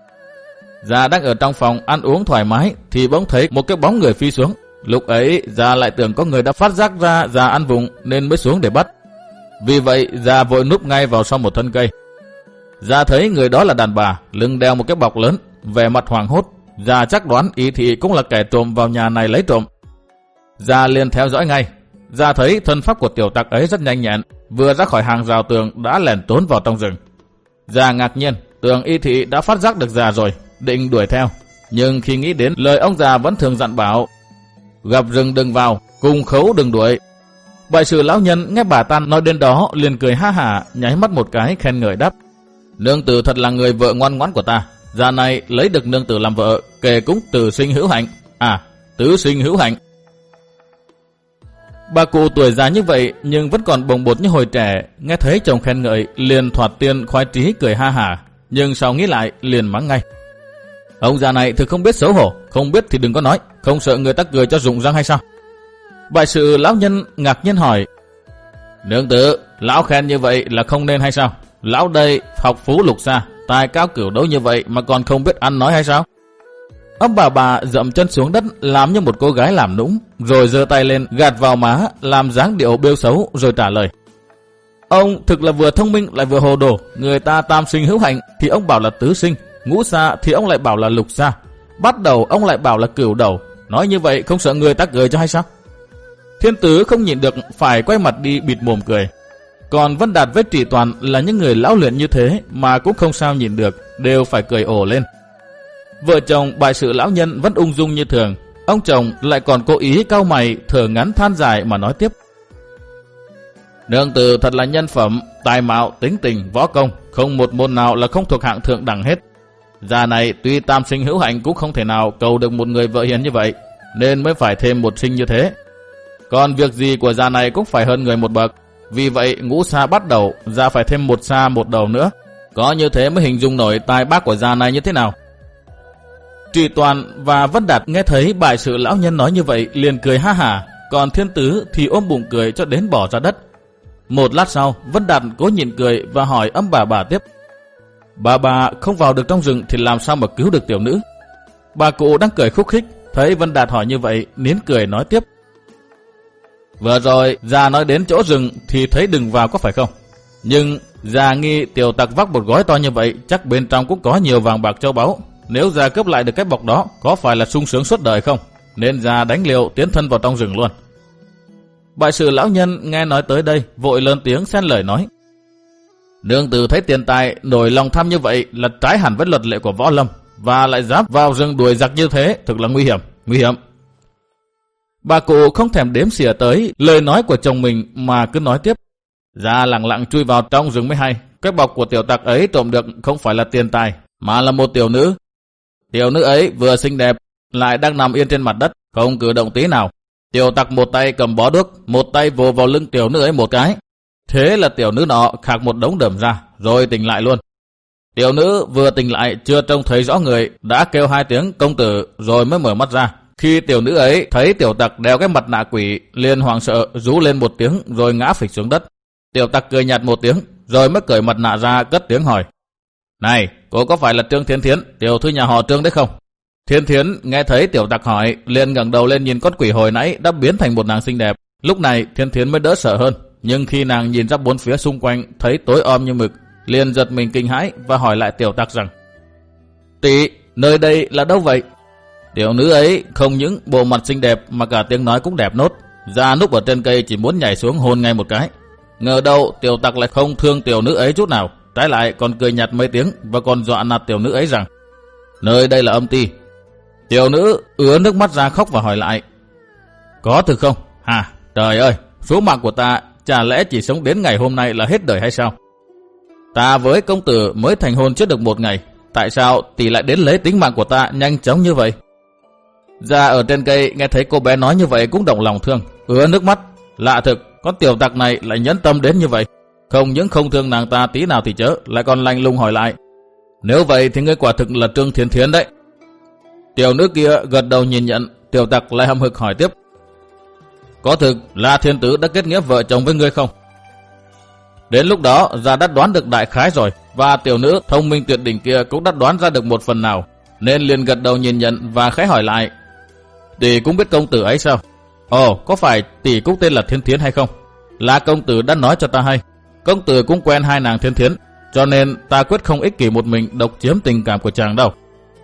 S1: Già đang ở trong phòng ăn uống thoải mái thì bỗng thấy một cái bóng người phi xuống. Lúc ấy già lại tưởng có người đã phát giác ra già ăn vùng nên mới xuống để bắt. Vì vậy già vội núp ngay vào sau một thân cây. Già thấy người đó là đàn bà, lưng đeo một cái bọc lớn, vẻ mặt hoảng hốt. Già chắc đoán ý thị cũng là kẻ trộm vào nhà này lấy trộm. Già liền theo dõi ngay. Già thấy thân pháp của tiểu tặc ấy rất nhanh nhẹn, vừa ra khỏi hàng rào tường đã lẻn trốn vào trong rừng. Già ngạc nhiên, tưởng y thị đã phát giác được già rồi, định đuổi theo. Nhưng khi nghĩ đến lời ông già vẫn thường dặn bảo: Gặp rừng đừng vào, cùng khấu đừng đuổi. Bại sự lão nhân nghe bà ta nói đến đó liền cười ha hả, nháy mắt một cái khen ngợi đáp: Nương tử thật là người vợ ngoan ngoãn của ta. Già này lấy được nương tử làm vợ, kể cũng tử sinh hữu hạnh. À, tứ sinh hữu hạnh. Bà cụ tuổi già như vậy nhưng vẫn còn bồng bột như hồi trẻ, nghe thấy chồng khen ngợi liền thoạt tiên khoái trí cười ha hả, nhưng sau nghĩ lại liền mắng ngay: Ông già này thực không biết xấu hổ, không biết thì đừng có nói, không sợ người ta cười cho rụng răng hay sao? Bại sự lão nhân ngạc nhiên hỏi: Nương tử, lão khen như vậy là không nên hay sao? Lão đây học phú lục xa, tài cao cửu đấu như vậy mà còn không biết ăn nói hay sao? Ông bà bà dậm chân xuống đất làm như một cô gái làm nũng, rồi giơ tay lên gạt vào má làm dáng điệu bêu xấu rồi trả lời: Ông thực là vừa thông minh lại vừa hồ đồ. Người ta tam sinh hữu hạnh thì ông bảo là tứ sinh, ngũ xa thì ông lại bảo là lục xa, bắt đầu ông lại bảo là cửu đầu. Nói như vậy không sợ người ta cười cho hay sao? Thiên Tứ không nhịn được phải quay mặt đi bịt mồm cười. Còn Vân Đạt với Trị Toàn là những người lão luyện như thế mà cũng không sao nhịn được, đều phải cười ồ lên. Vợ chồng bại sự lão nhân vẫn ung dung như thường, ông chồng lại còn cố ý cau mày thở ngắn than dài mà nói tiếp: Nương tử thật là nhân phẩm, tài mạo, tính tình, võ công, không một môn nào là không thuộc hạng thượng đẳng hết. Già này tuy tam sinh hữu hạnh cũng không thể nào cầu được một người vợ hiền như vậy, nên mới phải thêm một sinh như thế. Còn việc gì của già này cũng phải hơn người một bậc. Vì vậy ngũ sa bắt đầu, già phải thêm một sa một đầu nữa. Có như thế mới hình dung nổi tài bác của già này như thế nào. Trì Toàn và Vân Đạt nghe thấy bại sự lão nhân nói như vậy liền cười ha hả, còn Thiên Tứ thì ôm bụng cười cho đến bỏ ra đất. Một lát sau, Vân Đạt cố nhịn cười và hỏi âm bà bà tiếp: Bà bà không vào được trong rừng thì làm sao mà cứu được tiểu nữ? Bà cụ đang cười khúc khích, thấy Vân Đạt hỏi như vậy, nín cười nói tiếp: Vừa rồi già nói đến chỗ rừng thì thấy đừng vào có phải không? Nhưng già nghi tiểu tặc vác một gói to như vậy, chắc bên trong cũng có nhiều vàng bạc châu báu. Nếu già cướp lại được cái bọc đó, có phải là sung sướng suốt đời không? Nên già đánh liều tiến thân vào trong rừng luôn. Bại sự lão nhân nghe nói tới đây, vội lớn tiếng xen lời nói: Nương tử thấy tiền tài nổi lòng tham như vậy là trái hẳn với luật lệ của võ lâm, và lại dám vào rừng đuổi giặc như thế, thực là nguy hiểm, nguy hiểm. Bà cụ không thèm đếm xỉa tới lời nói của chồng mình mà cứ nói tiếp: Già lặng lặng chui vào trong rừng mới hay, cái bọc của tiểu tặc ấy trộm được không phải là tiền tài, mà là một tiểu nữ. Tiểu nữ ấy vừa xinh đẹp, lại đang nằm yên trên mặt đất, không cử động tí nào. Tiểu tặc một tay cầm bó đuốc, một tay vồ vào lưng tiểu nữ ấy một cái. Thế là tiểu nữ nọ khạc một đống đờm ra, rồi tỉnh lại luôn. Tiểu nữ vừa tỉnh lại chưa trông thấy rõ người, đã kêu hai tiếng công tử rồi mới mở mắt ra. Khi tiểu nữ ấy thấy tiểu tặc đeo cái mặt nạ quỷ, liền hoảng sợ rú lên một tiếng rồi ngã phịch xuống đất. Tiểu tặc cười nhạt một tiếng, rồi mới cởi mặt nạ ra cất tiếng hỏi: Này, cô có phải là Trương Thiên Thiến, tiểu thư nhà họ Trương đấy không? Thiên Thiến nghe thấy tiểu tặc hỏi, liền ngẩng đầu lên nhìn con quỷ hồi nãy đã biến thành một nàng xinh đẹp. Lúc này Thiên Thiến mới đỡ sợ hơn, nhưng khi nàng nhìn ra bốn phía xung quanh thấy tối om như mực, liền giật mình kinh hãi và hỏi lại tiểu tặc rằng: Tỷ, nơi đây là đâu vậy? Tiểu nữ ấy không những bộ mặt xinh đẹp mà cả tiếng nói cũng đẹp nốt, ra núp ở trên cây chỉ muốn nhảy xuống hôn ngay một cái. Ngờ đâu tiểu tặc lại không thương tiểu nữ ấy chút nào, trái lại còn cười nhạt mấy tiếng và còn dọa nạt tiểu nữ ấy rằng: Nơi đây là âm ty. Tiểu nữ ứa nước mắt ra khóc và hỏi lại: Có thực không? Hà, trời ơi, số mạng của ta chả lẽ chỉ sống đến ngày hôm nay là hết đời hay sao? Ta với công tử mới thành hôn chưa được một ngày, tại sao tỷ lại đến lấy tính mạng của ta nhanh chóng như vậy? Ra ở trên cây nghe thấy cô bé nói như vậy cũng động lòng thương, ứa nước mắt. Lạ thực, con tiểu tặc này lại nhẫn tâm đến như vậy. Không những không thương nàng ta tí nào thì chớ, lại còn lạnh lùng hỏi lại: Nếu vậy thì ngươi quả thực là Trương Thiên Thiến đấy. Tiểu nữ kia gật đầu nhìn nhận. Tiểu tặc lại hậm hực hỏi tiếp: Có thực là Thiên Tử đã kết nghĩa vợ chồng với ngươi không? Đến lúc đó già đã đoán được đại khái rồi, và tiểu nữ thông minh tuyệt đỉnh kia cũng đã đoán ra được một phần nào, nên liền gật đầu nhìn nhận và khẽ hỏi lại: Tỷ cũng biết công tử ấy sao? Ồ, có phải tỷ cũng tên là Thiên Thiến hay không? Là công tử đã nói cho ta hay. Công tử cũng quen hai nàng Thiên Thiến, cho nên ta quyết không ích kỷ một mình độc chiếm tình cảm của chàng đâu.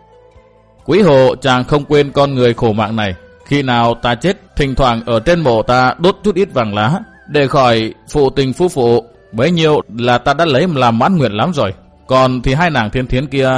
S1: Quý hộ chàng không quên con người khổ mạng này. Khi nào ta chết, thỉnh thoảng ở trên mộ ta đốt chút ít vàng lá, để khỏi phụ tình phu phụ, bấy nhiêu là ta đã lấy làm mãn nguyện lắm rồi. Còn thì hai nàng Thiên Thiến kia...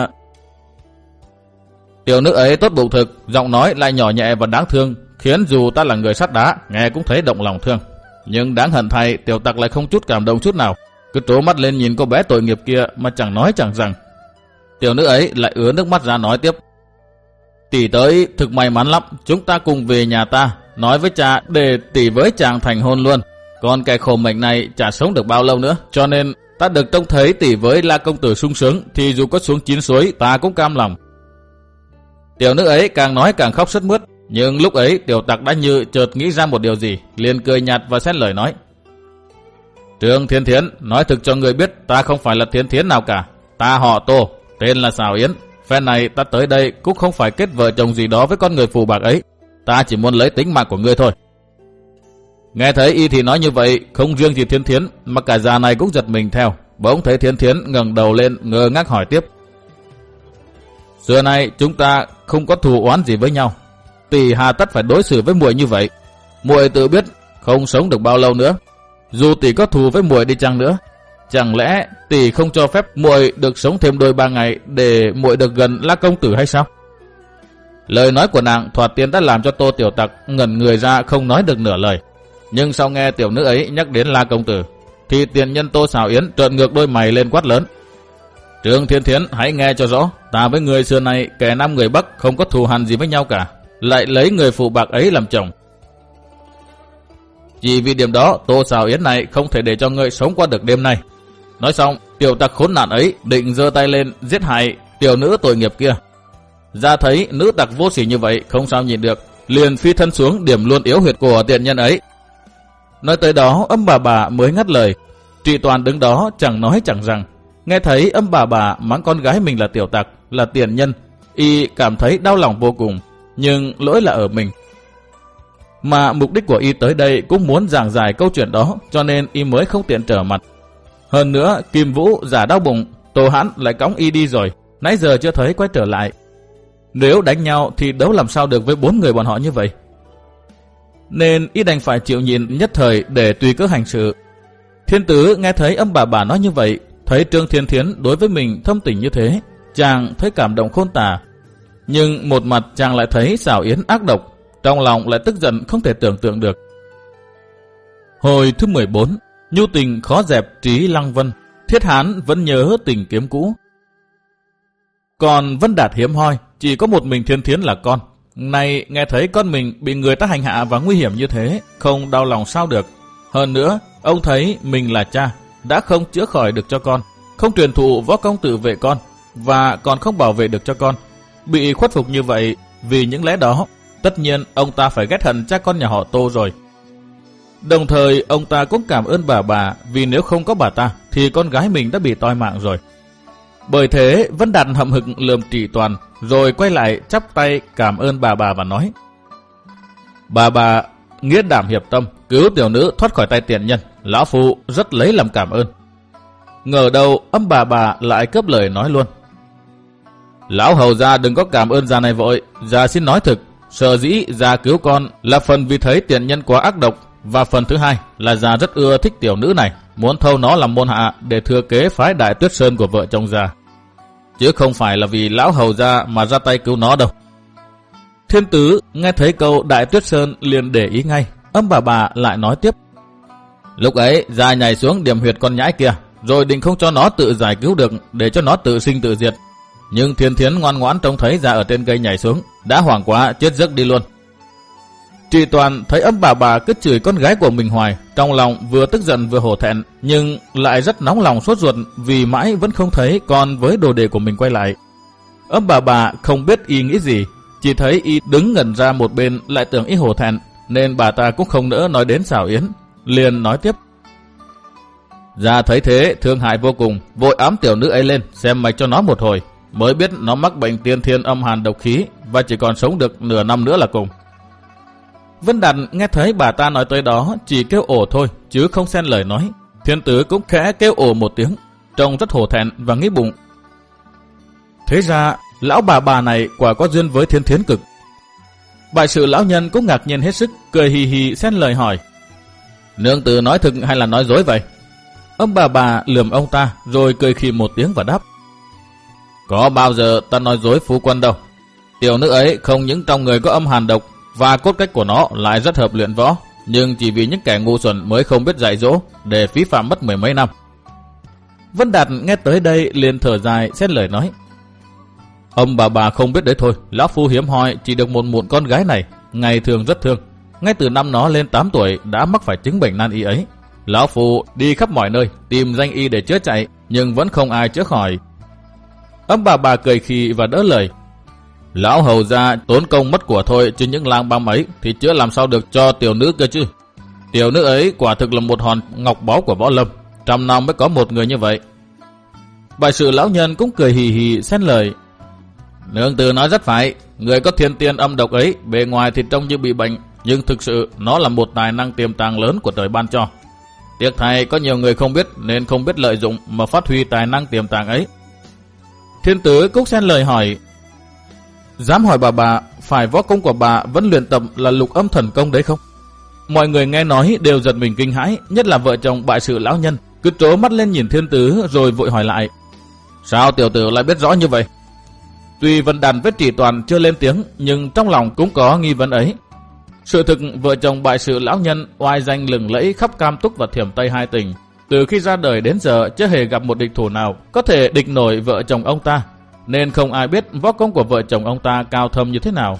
S1: Tiểu nữ ấy tốt bụng thực, giọng nói lại nhỏ nhẹ và đáng thương, khiến dù ta là người sắt đá, nghe cũng thấy động lòng thương. Nhưng đáng hận thay, tiểu tặc lại không chút cảm động chút nào, cứ trố mắt lên nhìn cô bé tội nghiệp kia mà chẳng nói chẳng rằng. Tiểu nữ ấy lại ứa nước mắt ra nói tiếp: Tỷ tới thực may mắn lắm, chúng ta cùng về nhà ta, nói với cha để tỷ với chàng thành hôn luôn. Còn kẻ khổ mệnh này chả sống được bao lâu nữa, cho nên ta được trông thấy tỷ với La công tử sung sướng, thì dù có xuống chín suối ta cũng cam lòng. Tiểu nữ ấy càng nói càng khóc sướt mướt, nhưng lúc ấy tiểu tặc đã như chợt nghĩ ra một điều gì, liền cười nhạt và xen lời nói: Trương Thiên Thiến, nói thực cho người biết, ta không phải là Thiên Thiến nào cả, ta họ Tô, tên là Sào Yến. Phen này ta tới đây cũng không phải kết vợ chồng gì đó với con người phù bạc ấy, ta chỉ muốn lấy tính mạng của ngươi thôi. Nghe thấy y thì nói như vậy, không riêng gì Thiên Thiến mà cả già này cũng giật mình theo. Bỗng thấy Thiên Thiến ngẩng đầu lên ngơ ngác hỏi tiếp: Xưa nay chúng ta không có thù oán gì với nhau, tỷ hà tất phải đối xử với muội như vậy? Muội tự biết không sống được bao lâu nữa, dù tỷ có thù với muội đi chăng nữa, chẳng lẽ tỷ không cho phép muội được sống thêm đôi ba ngày để muội được gần La công tử hay sao? Lời nói của nàng thoạt tiên đã làm cho Tô tiểu tặc ngẩn người ra không nói được nửa lời. Nhưng sau nghe tiểu nữ ấy nhắc đến La công tử, thì tiền nhân Tô Sào Yến trợn ngược đôi mày lên quát lớn: Trương Thiên Thiến, hãy nghe cho rõ, ta với người xưa này kẻ Nam người Bắc không có thù hằn gì với nhau cả, lại lấy người phụ bạc ấy làm chồng. Chỉ vì điểm đó, Tô Sào Yến này không thể để cho ngươi sống qua được đêm nay. Nói xong, tiểu tặc khốn nạn ấy định giơ tay lên giết hại tiểu nữ tội nghiệp kia. Ra thấy nữ tặc vô sỉ như vậy không sao nhìn được, liền phi thân xuống điểm luôn yếu huyệt của tiện nhân ấy. Nói tới đó, Âm bà bà mới ngắt lời. Trị Toàn đứng đó chẳng nói chẳng rằng, nghe thấy Âm bà bà mắng con gái mình là tiểu tặc, là tiện nhân, y cảm thấy đau lòng vô cùng, nhưng lỗi là ở mình. Mà mục đích của y tới đây cũng muốn giảng giải câu chuyện đó, cho nên y mới không tiện trở mặt. Hơn nữa, Kim Vũ giả đau bụng, Tô Hãn lại cõng y đi rồi, nãy giờ chưa thấy quay trở lại. Nếu đánh nhau thì đấu làm sao được với bốn người bọn họ như vậy. Nên y đành phải chịu nhịn nhất thời để tùy cơ hành sự. Thiên Tứ nghe thấy Âm bà bà nói như vậy, thấy Trương Thiên Thiến đối với mình thâm tình như thế, chàng thấy cảm động khôn tả. Nhưng một mặt chàng lại thấy Sào Yến ác độc, trong lòng lại tức giận không thể tưởng tượng được. Hồi thứ mười bốn, nhu tình khó dẹp trí Lăng Vân, Thiết Hán vẫn nhớ tình kiếm cũ. Còn Vân Đạt hiếm hoi, chỉ có một mình Thiên Thiến là con. Nay nghe thấy con mình bị người ta hành hạ và nguy hiểm như thế, không đau lòng sao được. Hơn nữa, ông thấy mình là cha, đã không chữa khỏi được cho con, không truyền thụ võ công tự vệ con, và còn không bảo vệ được cho con. Bị khuất phục như vậy, vì những lẽ đó, tất nhiên ông ta phải ghét hận cha con nhà họ Tô rồi. Đồng thời ông ta cũng cảm ơn bà bà, vì nếu không có bà ta thì con gái mình đã bị toi mạng rồi. Bởi thế Vân Đạt hậm hực lườm Trị Toàn, rồi quay lại chắp tay cảm ơn bà bà và nói: Bà bà nghĩa đảm hiệp tâm, cứu tiểu nữ thoát khỏi tay tiện nhân, lão phu rất lấy làm cảm ơn. Ngờ đâu Âm bà bà lại cướp lời nói luôn: Lão hầu gia đừng có cảm ơn già này vội, già xin nói thực, sở dĩ già cứu con là phần vì thấy tiện nhân quá ác độc, và phần thứ hai là già rất ưa thích tiểu nữ này, muốn thâu nó làm môn hạ để thừa kế phái Đại Tuyết Sơn của vợ chồng già, chứ không phải là vì lão hầu gia mà ra tay cứu nó đâu. Thiên Tứ nghe thấy câu Đại Tuyết Sơn liền để ý ngay. Âm bà bà lại nói tiếp: Lúc ấy già nhảy xuống điểm huyệt con nhãi kia, rồi định không cho nó tự giải cứu được, để cho nó tự sinh tự diệt. Nhưng Thiên Thiến ngoan ngoãn trông thấy già ở trên cây nhảy xuống, đã hoảng quá chết giấc đi luôn. Trị Toàn thấy Âm bà bà cứ chửi con gái của mình hoài, trong lòng vừa tức giận vừa hổ thẹn, nhưng lại rất nóng lòng sốt ruột vì mãi vẫn không thấy con với đồ đệ của mình quay lại. Âm bà bà không biết y nghĩ gì, chỉ thấy y đứng ngẩn ra một bên lại tưởng y hổ thẹn, nên bà ta cũng không nỡ nói đến Sào Yến, liền nói tiếp: Già thấy thế thương hại vô cùng, vội ám tiểu nữ ấy lên xem mạch cho nó một hồi, mới biết nó mắc bệnh tiên thiên âm hàn độc khí và chỉ còn sống được nửa năm nữa là cùng. Vân Đạt nghe thấy bà ta nói tới đó chỉ kêu ồ thôi, chứ không xen lời nói. Thiên Tứ cũng khẽ kêu ồ một tiếng, trông rất hổ thẹn và nghĩ bụng: Thế ra lão bà bà này quả có duyên với Thiên Thiến cực. Bại sự lão nhân cũng ngạc nhiên hết sức, cười hì hì xen lời hỏi: Nương tử nói thực hay là nói dối vậy? Âm bà bà lườm ông ta rồi cười khì một tiếng và đáp: Có bao giờ ta nói dối phu quân đâu. Tiểu nữ ấy không những trong người có âm hàn độc, và cốt cách của nó lại rất hợp luyện võ, nhưng chỉ vì những kẻ ngu xuẩn mới không biết dạy dỗ, để phí phạm mất mười mấy năm. Vân Đạt nghe tới đây liền thở dài xen lời nói: Ông bà bà không biết đấy thôi, lão phu hiếm hoi chỉ được một muộn con gái này, ngày thường rất thương. Ngay từ năm nó lên tám tuổi đã mắc phải chứng bệnh nan y ấy. Lão phu đi khắp mọi nơi tìm danh y để chữa chạy, nhưng vẫn không ai chữa khỏi. Ông bà bà cười khì và đỡ lời: Lão hầu gia tốn công mất của thôi, chứ những lang băm ấy thì chữa làm sao được cho tiểu nữ cơ chứ. Tiểu nữ ấy quả thực là một hòn ngọc báu của võ lâm, trăm năm mới có một người như vậy. Bại sự lão nhân cũng cười hì hì xen lời: Nương tử nói rất phải, người có thiên tiên âm độc ấy bề ngoài thì trông như bị bệnh, nhưng thực sự nó là một tài năng tiềm tàng lớn của trời ban cho. Tiếc thay có nhiều người không biết nên không biết lợi dụng mà phát huy tài năng tiềm tàng ấy. Thiên Tứ cũng xen lời hỏi: Dám hỏi bà bà, phải võ công của bà vẫn luyện tập là lục âm thần công đấy không? Mọi người nghe nói đều giật mình kinh hãi, nhất là vợ chồng bại sự lão nhân, cứ trố mắt lên nhìn Thiên Tứ rồi vội hỏi lại: Sao tiểu tử lại biết rõ như vậy? Tuy Vân Đạt với Trị Toàn chưa lên tiếng, nhưng trong lòng cũng có nghi vấn ấy. Sự thực vợ chồng bại sự lão nhân oai danh lừng lẫy khắp Cam Túc và Thiểm Tây hai tỉnh, Từ khi ra đời đến giờ chưa hề gặp một địch thủ nào có thể địch nổi vợ chồng ông ta, nên không ai biết võ công của vợ chồng ông ta cao thâm như thế nào.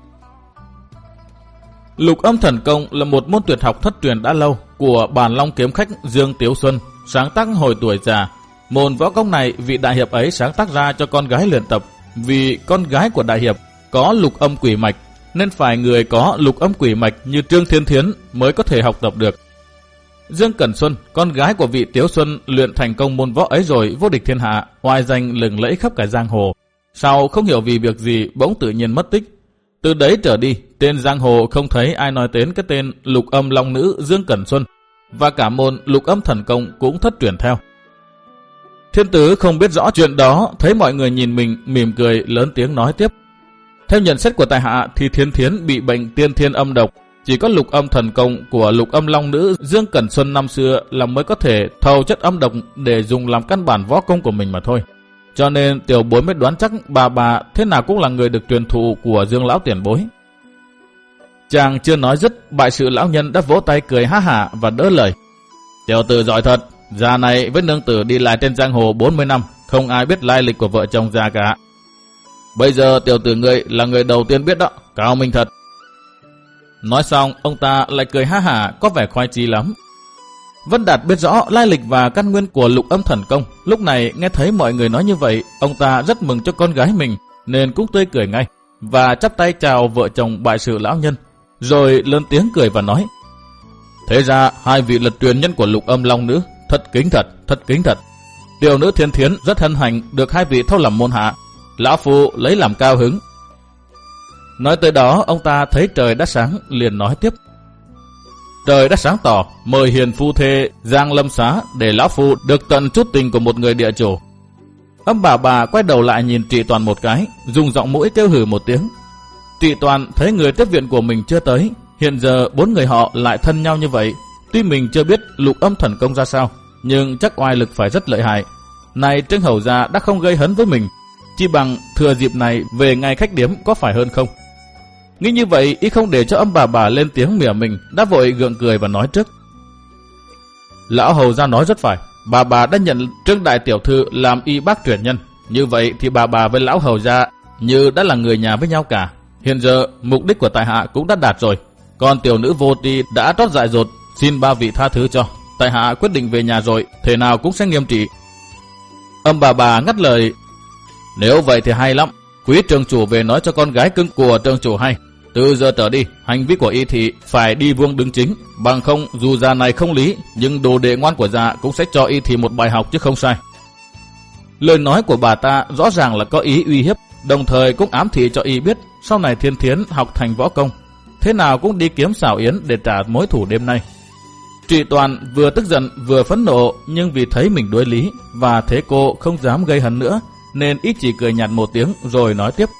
S1: Lục Âm Thần Công là một môn tuyệt học thất truyền đã lâu của Bàn Long kiếm khách Dương Tiếu Xuân, sáng tác hồi tuổi già. Môn võ công này vị đại hiệp ấy sáng tác ra cho con gái luyện tập, vì con gái của đại hiệp có lục âm quỷ mạch, nên phải người có lục âm quỷ mạch như Trương Thiên Thiến mới có thể học tập được. Dương Cẩn Xuân, con gái của vị Tiếu Xuân, luyện thành công môn võ ấy rồi vô địch thiên hạ, oai danh lừng lẫy khắp cả giang hồ. Sau không hiểu vì việc gì bỗng tự nhiên mất tích. Từ đấy trở đi, tên giang hồ không thấy ai nói đến cái tên lục âm long nữ Dương Cẩn Xuân, và cả môn lục âm thần công cũng thất truyền theo. Thiên Tứ không biết rõ chuyện đó, thấy mọi người nhìn mình mỉm cười lớn tiếng nói tiếp. Theo nhận xét của tại hạ thì Thiên Thiến bị bệnh tiên thiên âm độc, chỉ có lục âm thần công của lục âm long nữ Dương Cẩn Xuân năm xưa là mới có thể thâu chất âm độc để dùng làm căn bản võ công của mình mà thôi. Cho nên tiểu bối mới đoán chắc bà bà thế nào cũng là người được truyền thụ của Dương lão tiền bối. Chàng chưa nói dứt, bại sự lão nhân đã vỗ tay cười ha hả và đỡ lời. Tiểu tử giỏi thật, già này với nương tử đi lại trên giang hồ bốn mươi năm, không ai biết lai lịch của vợ chồng già cả. Bây giờ tiểu tử ngươi là người đầu tiên biết đó, cao minh thật. Nói xong, ông ta lại cười ha hả, có vẻ khoái chí lắm. Vân Đạt biết rõ lai lịch và căn nguyên của lục âm thần công. Lúc này nghe thấy mọi người nói như vậy, ông ta rất mừng cho con gái mình, nên cũng tươi cười ngay, và chắp tay chào vợ chồng bại sự lão nhân, rồi lớn tiếng cười và nói. Thế ra hai vị là truyền nhân của lục âm long nữ, thật kính thật, thật kính thật. Tiểu nữ Thiên Thiến rất hân hạnh được hai vị thâu làm môn hạ, lão phu lấy làm cao hứng. Nói tới đó, ông ta thấy trời đã sáng, liền nói tiếp. Trời đã sáng tỏ, mời hiền phu thê Giang Lâm Xá để lão phu được tận chút tình của một người địa chủ. Âm bà bà quay đầu lại nhìn Trị Toàn một cái, dùng giọng mũi kêu hừ một tiếng. Trị Toàn thấy người tiếp viện của mình chưa tới, hiện giờ bốn người họ lại thân nhau như vậy. Tuy mình chưa biết lục âm thần công ra sao, nhưng chắc oai lực phải rất lợi hại. Này Trương Hầu gia đã không gây hấn với mình, chỉ bằng thừa dịp này về ngay khách điếm có phải hơn không? Nghĩ như vậy, y không để cho âm bà bà lên tiếng mỉa mình, đã vội gượng cười và nói trước. Lão Hầu gia nói rất phải, bà bà đã nhận Trương đại tiểu thư làm y bác truyền nhân. Như vậy thì bà bà với lão Hầu gia như đã là người nhà với nhau cả. Hiện giờ mục đích của tại hạ cũng đã đạt rồi. Còn tiểu nữ vô tri đã trót dại dột, xin ba vị tha thứ cho. Tại hạ quyết định về nhà rồi, thể nào cũng sẽ nghiêm trị. Âm bà bà ngắt lời. Nếu vậy thì hay lắm, quý trường chủ về nói cho con gái cưng của trường chủ hay. Từ giờ trở đi, hành vi của y thị phải đi vuông đứng chính, bằng không dù già này không lý, nhưng đồ đệ ngoan của già cũng sẽ cho y thị một bài học chứ không sai. Lời nói của bà ta rõ ràng là có ý uy hiếp, đồng thời cũng ám thị cho y biết sau này Thiên Thiến học thành võ công, thế nào cũng đi kiếm Xảo Yến để trả mối thù đêm nay. Trị Toàn vừa tức giận vừa phẫn nộ, nhưng vì thấy mình đối lý và thế cô không dám gây hấn nữa, nên ít chỉ cười nhạt một tiếng rồi nói tiếp.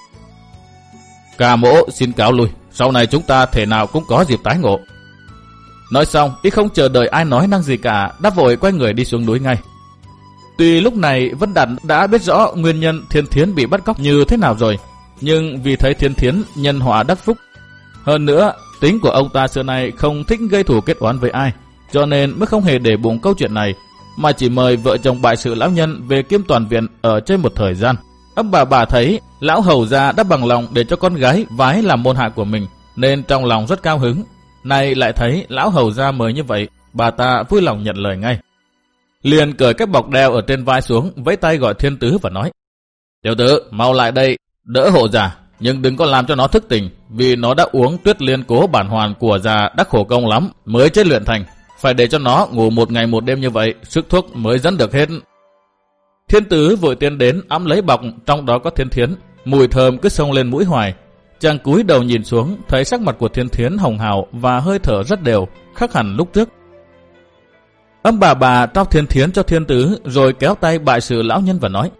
S1: Ca mỗ xin cáo lui, sau này chúng ta thể nào cũng có dịp tái ngộ. Nói xong, y không chờ đợi ai nói năng gì cả, đã vội quay người đi xuống núi ngay. Tuy lúc này Vân Đạt đã biết rõ nguyên nhân Thiên Thiến bị bắt cóc như thế nào rồi, nhưng vì thấy Thiên Thiến nhân họa đắc phúc, hơn nữa tính của ông ta xưa nay không thích gây thù kết oán với ai, cho nên mới không hề để bụng câu chuyện này, mà chỉ mời vợ chồng bại sự lão nhân về Kim Toàn Viện ở trên một thời gian. Âm bà bà thấy lão hầu gia đã bằng lòng để cho con gái vái làm môn hạ của mình, nên trong lòng rất cao hứng. Nay lại thấy lão hầu gia mời như vậy, bà ta vui lòng nhận lời ngay. Liền cởi cái bọc đeo ở trên vai xuống, vẫy tay gọi Thiên Tứ và nói. Tiểu tử, mau lại đây, đỡ hộ già, nhưng đừng có làm cho nó thức tỉnh, vì nó đã uống tuyết liên cố bản hoàn của già đã khổ công lắm mới chế luyện thành. Phải để cho nó ngủ một ngày một đêm như vậy, sức thuốc mới dẫn được hết. Thiên Tứ vội tiến đến ẵm lấy bọc, trong đó có Thiên Thiến, mùi thơm cứ xông lên mũi hoài. Chàng cúi đầu nhìn xuống, thấy sắc mặt của Thiên Thiến hồng hào và hơi thở rất đều, khác hẳn lúc trước. Âm bà bà trao Thiên Thiến cho Thiên Tứ, rồi kéo tay bại sự lão nhân và nói.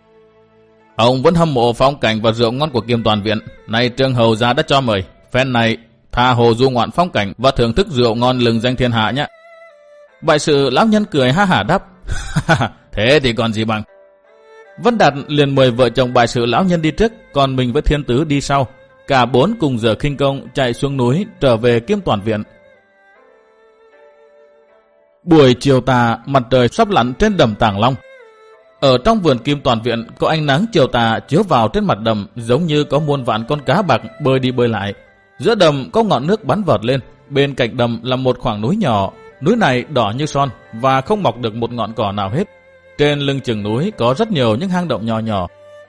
S1: Ông vẫn hâm mộ phong cảnh và rượu ngon của Kim Toàn Viện, nay Trương hầu gia đã cho mời, phen này tha hồ du ngoạn phong cảnh và thưởng thức rượu ngon lừng danh thiên hạ nhé. Bại sự lão nhân cười ha hả đáp. Thế thì còn gì bằng. Vân Đạt liền mời vợ chồng bại sự lão nhân đi trước, còn mình với Thiên Tứ đi sau. Cả bốn cùng giờ khinh công chạy xuống núi trở về Kim Toàn Viện. Buổi chiều tà, mặt trời sắp lặn trên đầm Tàng Long. Ở trong vườn Kim Toàn Viện có ánh nắng chiều tà chiếu vào trên mặt đầm, giống như có muôn vạn con cá bạc bơi đi bơi lại. Giữa đầm có ngọn nước bắn vọt lên, bên cạnh đầm là một khoảng núi nhỏ. Núi này đỏ như son và không mọc được một ngọn cỏ nào hết. Trên lưng chừng núi có rất nhiều những hang động nhỏ nhỏ.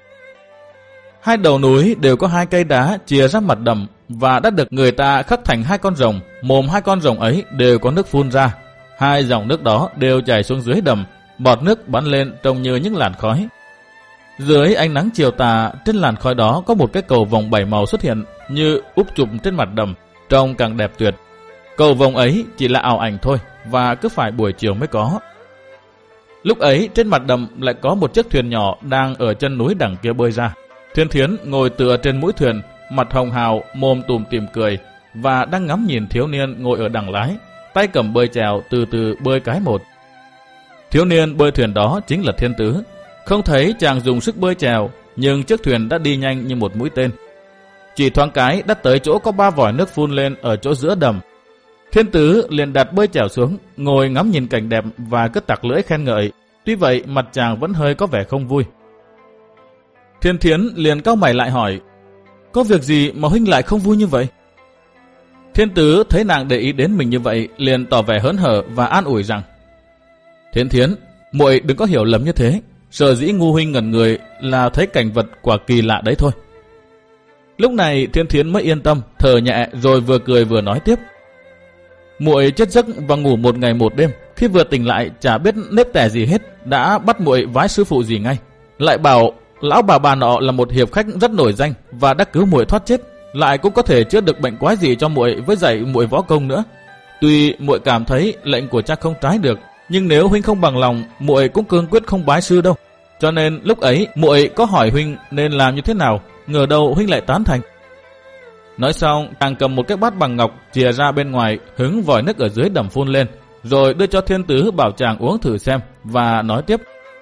S1: Hai đầu núi đều có hai cây đá chia ra mặt đầm và đã được người ta khắc thành hai con rồng. Mồm hai con rồng ấy đều có nước phun ra. Hai dòng nước đó đều chảy xuống dưới đầm, bọt nước bắn lên trông như những làn khói. Dưới ánh nắng chiều tà, trên làn khói đó có một cái cầu vồng bảy màu xuất hiện như úp chụp trên mặt đầm, trông càng đẹp tuyệt. Cầu vồng ấy chỉ là ảo ảnh thôi và cứ phải buổi chiều mới có. Lúc ấy trên mặt đầm lại có một chiếc thuyền nhỏ đang ở chân núi đằng kia bơi ra. Thiên Thiến ngồi tựa trên mũi thuyền, mặt hồng hào, mồm tùm tìm cười và đang ngắm nhìn thiếu niên ngồi ở đằng lái, tay cầm bơi chèo từ từ bơi cái một. Thiếu niên bơi thuyền đó chính là Thiên Tứ. Không thấy chàng dùng sức bơi chèo, nhưng chiếc thuyền đã đi nhanh như một mũi tên. Chỉ thoáng cái đã tới chỗ có ba vòi nước phun lên ở chỗ giữa đầm. Thiên Tứ liền đặt bơi chèo xuống, ngồi ngắm nhìn cảnh đẹp và cứ tặc lưỡi khen ngợi. Tuy vậy mặt chàng vẫn hơi có vẻ không vui. Thiên Thiến liền cau mày lại hỏi, có việc gì mà huynh lại không vui như vậy? Thiên Tứ thấy nàng để ý đến mình như vậy, liền tỏ vẻ hớn hở và an ủi rằng, Thiên Thiến, muội đừng có hiểu lầm như thế. Sở dĩ ngu huynh ngẩn người là thấy cảnh vật quả kỳ lạ đấy thôi. Lúc này Thiên Thiến mới yên tâm, thở nhẹ rồi vừa cười vừa nói tiếp. Muội chết giấc và ngủ một ngày một đêm, khi vừa tỉnh lại chả biết nếp tẻ gì hết, đã bắt muội vái sư phụ gì ngay. Lại bảo lão bà bà nọ là một hiệp khách rất nổi danh và đã cứu muội thoát chết, lại cũng có thể chữa được bệnh quái gì cho muội với dạy muội võ công nữa. Tuy muội cảm thấy lệnh của cha không trái được, nhưng nếu huynh không bằng lòng, muội cũng cương quyết không bái sư đâu. Cho nên lúc ấy muội có hỏi huynh nên làm như thế nào, ngờ đâu huynh lại tán thành. Nói xong, chàng cầm một cái bát bằng ngọc chìa ra bên ngoài, hứng vòi nước ở dưới đầm phun lên, rồi đưa cho Thiên Tứ bảo chàng uống thử xem và nói tiếp.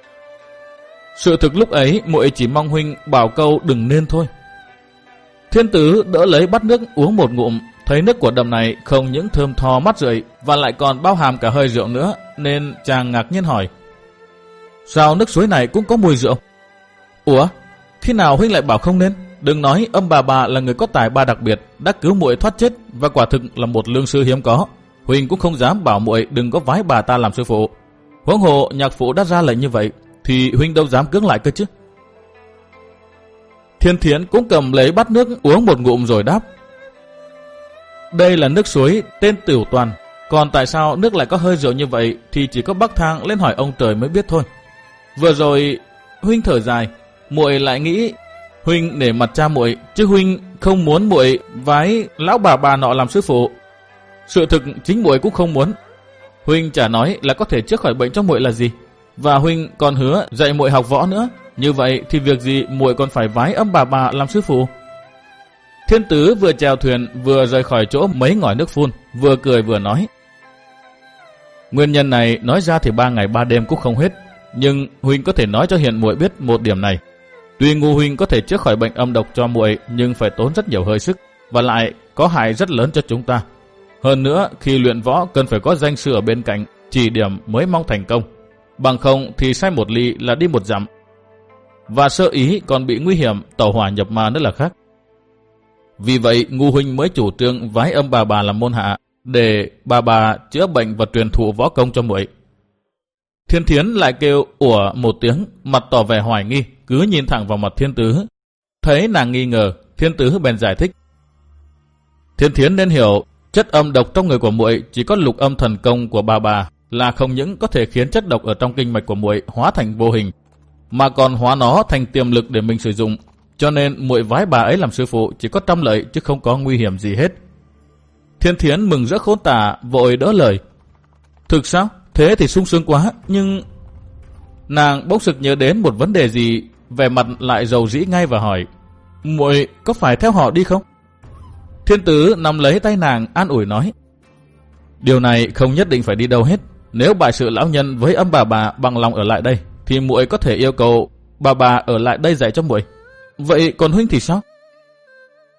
S1: Sự thực lúc ấy muội chỉ mong huynh bảo câu đừng nên thôi. Thiên Tứ đỡ lấy bát nước uống một ngụm, thấy nước của đầm này không những thơm tho mát rượi và lại còn bao hàm cả hơi rượu nữa, nên chàng ngạc nhiên hỏi, sao nước suối này cũng có mùi rượu? Ủa, khi nào huynh lại bảo không nên? Đừng nói âm bà bà là người có tài ba đặc biệt, đã cứu muội thoát chết và quả thực là một lương sư hiếm có. Huynh cũng không dám bảo muội đừng có vái bà ta làm sư phụ. Huống hồ nhạc phụ đã ra lệnh như vậy, thì huynh đâu dám cưỡng lại cơ chứ. Thiên Thiến cũng cầm lấy bát nước uống một ngụm rồi đáp, đây là nước suối tên Tửu Toàn, còn tại sao nước lại có hơi rượu như vậy thì chỉ có Bắc Thang lên hỏi ông trời mới biết thôi. Vừa rồi huynh thở dài, muội lại nghĩ huynh nể mặt cha muội, chứ huynh không muốn muội vái lão bà bà nọ làm sư phụ. Sự thực chính muội cũng không muốn. Huynh chả nói là có thể chữa khỏi bệnh cho muội là gì, và huynh còn hứa dạy muội học võ nữa. Như vậy thì việc gì muội còn phải vái âm bà bà làm sư phụ? Thiên Tứ vừa chèo thuyền vừa rời khỏi chỗ mấy ngòi nước phun, vừa cười vừa nói, nguyên nhân này nói ra thì ba ngày ba đêm cũng không hết, nhưng huynh có thể nói cho Hiền muội biết một điểm này. Tuy ngu huynh có thể chữa khỏi bệnh âm độc cho muội, nhưng phải tốn rất nhiều hơi sức và lại có hại rất lớn cho chúng ta. Hơn nữa, khi luyện võ cần phải có danh sư ở bên cạnh chỉ điểm mới mong thành công, bằng không thì sai một ly là đi một dặm. Và sơ ý còn bị nguy hiểm tẩu hỏa nhập ma nữa là khác. Vì vậy ngu huynh mới chủ trương vái âm bà bà làm môn hạ, để bà bà chữa bệnh và truyền thụ võ công cho muội. Thiên Thiến lại kêu ủa một tiếng, mặt tỏ vẻ hoài nghi, cứ nhìn thẳng vào mặt Thiên Tứ. Thấy nàng nghi ngờ, Thiên Tứ bèn giải thích. Thiên Thiến nên hiểu, chất âm độc trong người của muội chỉ có lục âm thần công của bà bà là không những có thể khiến chất độc ở trong kinh mạch của muội hóa thành vô hình, mà còn hóa nó thành tiềm lực để mình sử dụng. Cho nên muội vái bà ấy làm sư phụ chỉ có trăm lợi chứ không có nguy hiểm gì hết. Thiên Thiến mừng rỡ khôn tả, vội đỡ lời. Thực sao? Thế thì sung sướng quá, nhưng... Nàng bỗng sực nhớ đến một vấn đề gì, vẻ mặt lại rầu rĩ ngay và hỏi, muội có phải theo họ đi không? Thiên Tứ nắm lấy tay nàng an ủi nói, điều này không nhất định phải đi đâu hết. Nếu bại sự lão nhân với âm bà bà bằng lòng ở lại đây, thì muội có thể yêu cầu bà bà ở lại đây dạy cho muội. Vậy còn huynh thì sao?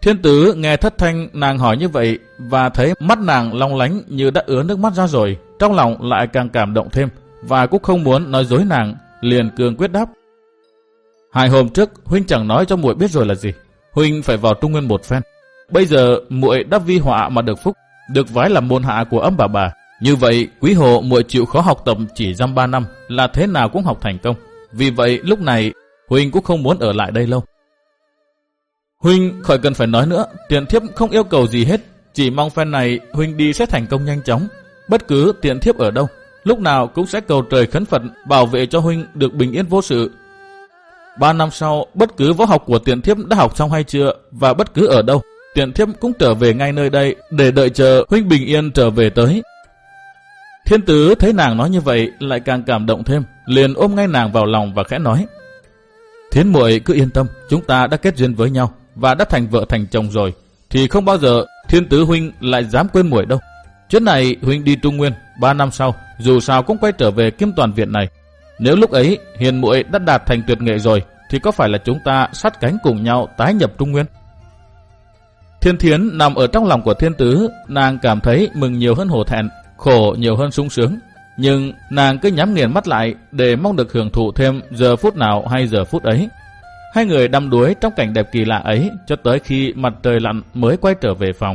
S1: Thiên Tứ nghe Thất Thanh nàng hỏi như vậy và thấy mắt nàng long lánh như đã ứa nước mắt ra rồi, trong lòng lại càng cảm động thêm và cũng không muốn nói dối nàng, liền cương quyết đáp. Hai hôm trước huynh chẳng nói cho muội biết rồi là gì, huynh phải vào Trung Nguyên một phen. Bây giờ muội đã vi họa mà được phúc, được vái làm môn hạ của Âm bà bà. Như vậy quý hộ muội chịu khó học tập chỉ dăm ba năm là thế nào cũng học thành công. Vì vậy lúc này huynh cũng không muốn ở lại đây lâu. Huynh khỏi cần phải nói nữa, tiện thiếp không yêu cầu gì hết, chỉ mong phen này huynh đi sẽ thành công nhanh chóng. Bất cứ tiện thiếp ở đâu, lúc nào cũng sẽ cầu trời khấn Phật bảo vệ cho huynh được bình yên vô sự. Ba năm sau, bất cứ võ học của tiện thiếp đã học xong hay chưa, và bất cứ ở đâu, tiện thiếp cũng trở về ngay nơi đây để đợi chờ huynh bình yên trở về tới. Thiên Tứ thấy nàng nói như vậy lại càng cảm động thêm, liền ôm ngay nàng vào lòng và khẽ nói: Thiến muội cứ yên tâm, chúng ta đã kết duyên với nhau và đã thành vợ thành chồng rồi, thì không bao giờ Thiên Tứ huynh lại dám quên muội đâu. Chuyến này huynh đi Trung Nguyên, ba năm sau dù sao cũng quay trở về Kim Toàn Viện này. Nếu lúc ấy hiền muội đã đạt thành tuyệt nghệ rồi, thì có phải là chúng ta sát cánh cùng nhau tái nhập Trung Nguyên? Thiên Thiến nằm ở trong lòng của Thiên Tứ, nàng cảm thấy mừng nhiều hơn hổ thẹn, khổ nhiều hơn sung sướng. Nhưng nàng cứ nhắm nghiền mắt lại để mong được hưởng thụ thêm giờ phút nào hay giờ phút ấy. Hai người đắm đuối trong cảnh đẹp kỳ lạ ấy cho tới khi mặt trời lặn mới quay trở về phòng.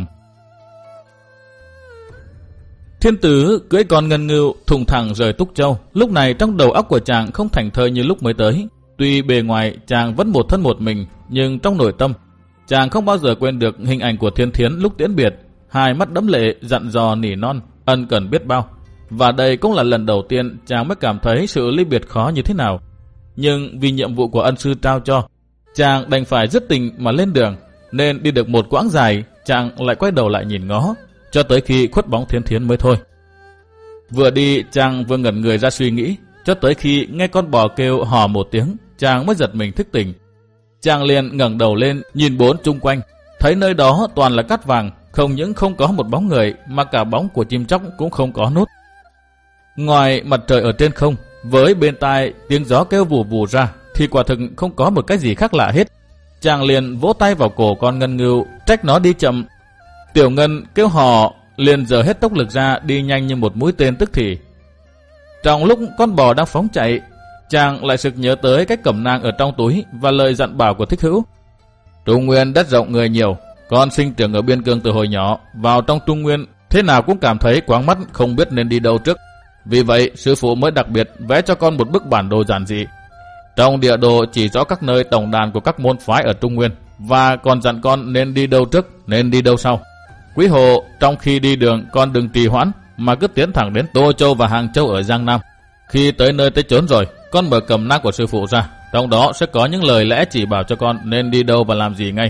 S1: Thiên Tứ cưỡi con ngân ngưu thùng thẳng rời Túc Châu. Lúc này trong đầu óc của chàng không thành thơi như lúc mới tới. Tuy bề ngoài chàng vẫn một thân một mình, nhưng trong nội tâm chàng không bao giờ quên được hình ảnh của Thiên Thiến lúc tiễn biệt. Hai mắt đẫm lệ dặn dò nỉ non, ân cần biết bao. Và đây cũng là lần đầu tiên chàng mới cảm thấy sự ly biệt khó như thế nào. Nhưng vì nhiệm vụ của ân sư trao cho, chàng đành phải dứt tình mà lên đường. Nên đi được một quãng dài, chàng lại quay đầu lại nhìn ngó, cho tới khi khuất bóng Thiên Thiến mới thôi. Vừa đi chàng vừa ngẩn người ra suy nghĩ, cho tới khi nghe con bò kêu hò một tiếng, chàng mới giật mình thức tỉnh. Chàng liền ngẩng đầu lên nhìn bốn chung quanh, thấy nơi đó toàn là cát vàng, không những không có một bóng người mà cả bóng của chim chóc cũng không có nốt. Ngoài mặt trời ở trên không, với bên tai tiếng gió kêu vù vù ra, thì quả thực không có một cái gì khác lạ hết. Chàng liền vỗ tay vào cổ con ngân ngưu, trách nó đi chậm. Tiểu Ngân kêu hò liền dở hết tốc lực ra, đi nhanh như một mũi tên tức thì. Trong lúc con bò đang phóng chạy, chàng lại sực nhớ tới cái cẩm nang ở trong túi và lời dặn bảo của Thích Hữu. Trung Nguyên đất rộng người nhiều, con sinh trưởng ở biên cương từ hồi nhỏ, vào trong Trung Nguyên thế nào cũng cảm thấy quáng mắt, không biết nên đi đâu trước. Vì vậy sư phụ mới đặc biệt vẽ cho con một bức bản đồ giản dị. Trong địa đồ chỉ rõ các nơi tổng đàn của các môn phái ở Trung Nguyên, và còn dặn con nên đi đâu trước, nên đi đâu sau. Quý hộ, trong khi đi đường con đừng trì hoãn, mà cứ tiến thẳng đến Tô Châu và Hàng Châu ở Giang Nam. Khi tới nơi tới chốn rồi, con mở cẩm nang của sư phụ ra, trong đó sẽ có những lời lẽ chỉ bảo cho con nên đi đâu và làm gì ngay.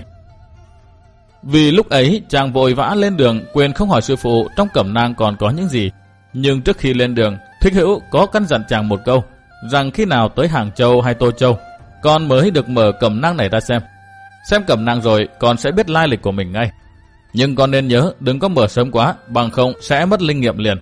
S1: Vì lúc ấy chàng vội vã lên đường, quên không hỏi sư phụ trong cẩm nang còn có những gì. Nhưng trước khi lên đường, Thích Hữu có căn dặn chàng một câu, rằng khi nào tới Hàng Châu hay Tô Châu, con mới được mở cẩm nang này ra xem. Xem cẩm nang rồi, con sẽ biết lai lịch của mình ngay. Nhưng con nên nhớ đừng có mở sớm quá, bằng không sẽ mất linh nghiệm liền.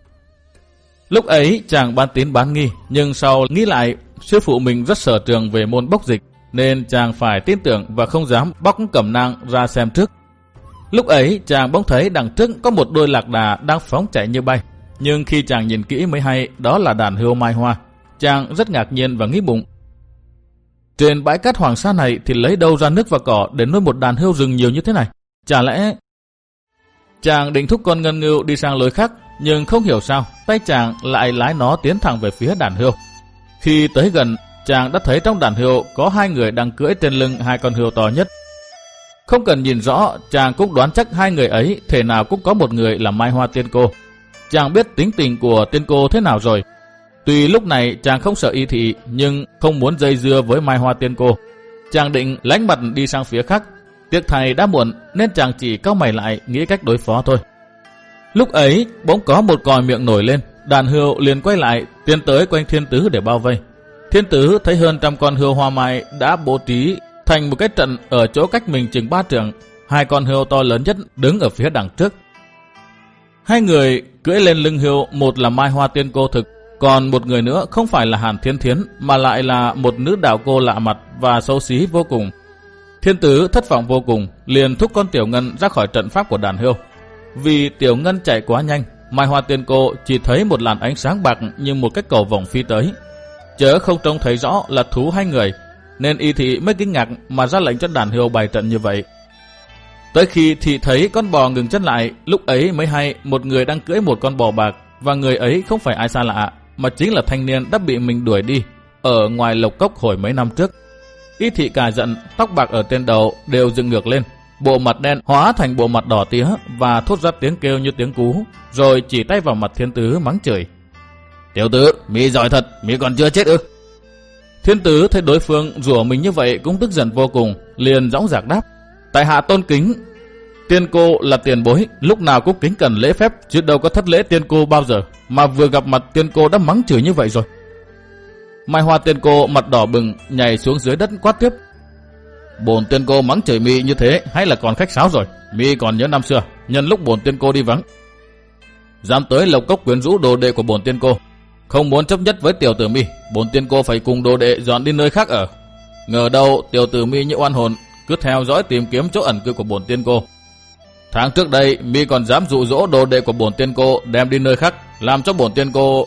S1: Lúc ấy chàng bán tín bán nghi, nhưng sau nghĩ lại sư phụ mình rất sở trường về môn bốc dịch, nên chàng phải tin tưởng và không dám bóc cẩm nang ra xem trước. Lúc ấy chàng bỗng thấy đằng trước có một đôi lạc đà đang phóng chạy như bay, nhưng khi chàng nhìn kỹ mới hay đó là đàn hươu Mai Hoa. Chàng rất ngạc nhiên và nghĩ bụng, trên bãi cát Hoàng Sa này thì lấy đâu ra nước và cỏ để nuôi một đàn hươu rừng nhiều như thế này? Chả lẽ... Chàng định thúc con ngân ngưu đi sang lối khác, nhưng không hiểu sao tay chàng lại lái nó tiến thẳng về phía đàn hươu. Khi tới gần, chàng đã thấy trong đàn hươu có hai người đang cưỡi trên lưng hai con hươu to nhất. Không cần nhìn rõ, chàng cũng đoán chắc hai người ấy thể nào cũng có một người là Mai Hoa tiên cô. Chàng biết tính tình của tiên cô thế nào rồi. Tuy lúc này chàng không sợ y thị, nhưng không muốn dây dưa với Mai Hoa tiên cô. Chàng định lánh mặt đi sang phía khác. Tiếc thay đã muộn, nên chàng chỉ cau mày lại nghĩ cách đối phó thôi. Lúc ấy bỗng có một còi miệng nổi lên, đàn hươu liền quay lại tiến tới quanh Thiên Tứ để bao vây. Thiên Tứ thấy hơn trăm con hươu hoa mai đã bố trí thành một cái trận ở chỗ cách mình chừng ba trượng. Hai con hươu to lớn nhất đứng ở phía đằng trước. Hai người cưỡi lên lưng hươu, một là Mai Hoa tiên cô thực, còn một người nữa không phải là Hàn Thiên Thiến mà lại là một nữ đạo cô lạ mặt và xấu xí vô cùng. Thiên Tứ thất vọng vô cùng, liền thúc con Tiểu Ngân ra khỏi trận pháp của đàn hươu. Vì Tiểu Ngân chạy quá nhanh, Mai Hoa Tiên Cô chỉ thấy một làn ánh sáng bạc như một cái cầu vồng phi tới, chớ không trông thấy rõ là thú hay người, nên y thị mới kinh ngạc mà ra lệnh cho đàn hươu bày trận như vậy. Tới khi thị thấy con bò ngừng chân lại, lúc ấy mới hay một người đang cưỡi một con bò bạc, và người ấy không phải ai xa lạ, mà chính là thanh niên đã bị mình đuổi đi ở ngoài lộc cốc hồi mấy năm trước. Y thị cả giận, tóc bạc ở trên đầu đều dựng ngược lên, bộ mặt đen hóa thành bộ mặt đỏ tía và thốt ra tiếng kêu như tiếng cú, rồi chỉ tay vào mặt Thiên Tứ mắng chửi: "Tiểu tử, mi giỏi thật, mi còn chưa chết ư?" Thiên Tứ thấy đối phương rủa mình như vậy cũng tức giận vô cùng, liền dõng dạc đáp: "Tại hạ tôn kính Tiên Cô là tiền bối, lúc nào cũng kính cẩn lễ phép, chứ đâu có thất lễ Tiên Cô bao giờ, mà vừa gặp mặt Tiên Cô đã mắng chửi như vậy rồi." Mai Hoa Tiên Cô mặt đỏ bừng nhảy xuống dưới đất quát tiếp: "Bổn Tiên Cô mắng chửi mi như thế hay là còn khách sáo rồi? Mi còn nhớ năm xưa, nhân lúc bổn Tiên Cô đi vắng, dám tới lộc cốc quyến rũ đồ đệ của bổn Tiên Cô, không muốn chấp nhất với tiểu tử mi, bổn Tiên Cô phải cùng đồ đệ dọn đi nơi khác ở. Ngờ đâu tiểu tử mi như oan hồn, cứ theo dõi tìm kiếm chỗ ẩn cư của bổn Tiên Cô. Tháng trước đây mi còn dám dụ dỗ đồ đệ của bổn Tiên Cô đem đi nơi khác, làm cho bổn Tiên Cô..."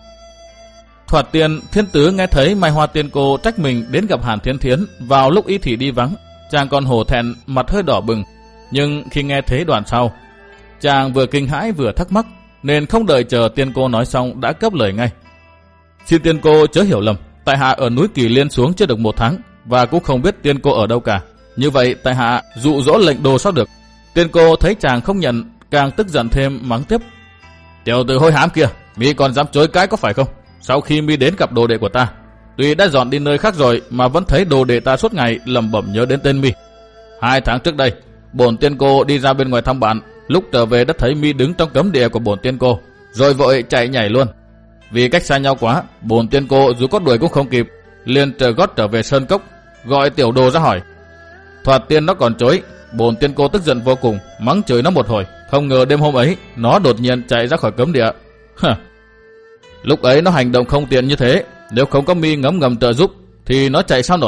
S1: Thoạt tiên, Thiên Tứ nghe thấy Mai Hoa Tiên Cô trách mình đến gặp Hàn Thiên Thiến vào lúc y thị đi vắng, chàng còn hổ thẹn, mặt hơi đỏ bừng. Nhưng khi nghe thấy đoạn sau, chàng vừa kinh hãi vừa thắc mắc, nên không đợi chờ Tiên Cô nói xong đã cấp lời ngay: "Xin Tiên Cô chớ hiểu lầm, tại hạ ở núi Kỳ Liên xuống chưa được một tháng, và cũng không biết Tiên Cô ở đâu cả. Như vậy tại hạ dụ dỗ lệnh đồ sao được?" Tiên Cô thấy chàng không nhận, càng tức giận thêm mắng tiếp: "Tiểu tử hôi hám kia, mi còn dám chối cãi có phải không? Sau khi mi đến gặp đồ đệ của ta, tuy đã dọn đi nơi khác rồi mà vẫn thấy đồ đệ ta suốt ngày lẩm bẩm nhớ đến tên mi. Hai tháng trước đây, bổn Tiên Cô đi ra bên ngoài thăm bạn, lúc trở về đã thấy mi đứng trong cấm địa của bổn Tiên Cô, rồi vội chạy nhảy luôn. Vì cách xa nhau quá, bổn Tiên Cô dù có đuổi cũng không kịp, liền trở gót trở về sơn cốc, gọi tiểu đồ ra hỏi. Thoạt tiên nó còn chối, bổn Tiên Cô tức giận vô cùng, mắng chửi nó một hồi. Không ngờ đêm hôm ấy nó đột nhiên chạy ra khỏi cấm địa. Hả? Lúc ấy nó hành động không tiện như thế, nếu không có mi ngấm ngầm trợ giúp thì nó chạy sao nổi."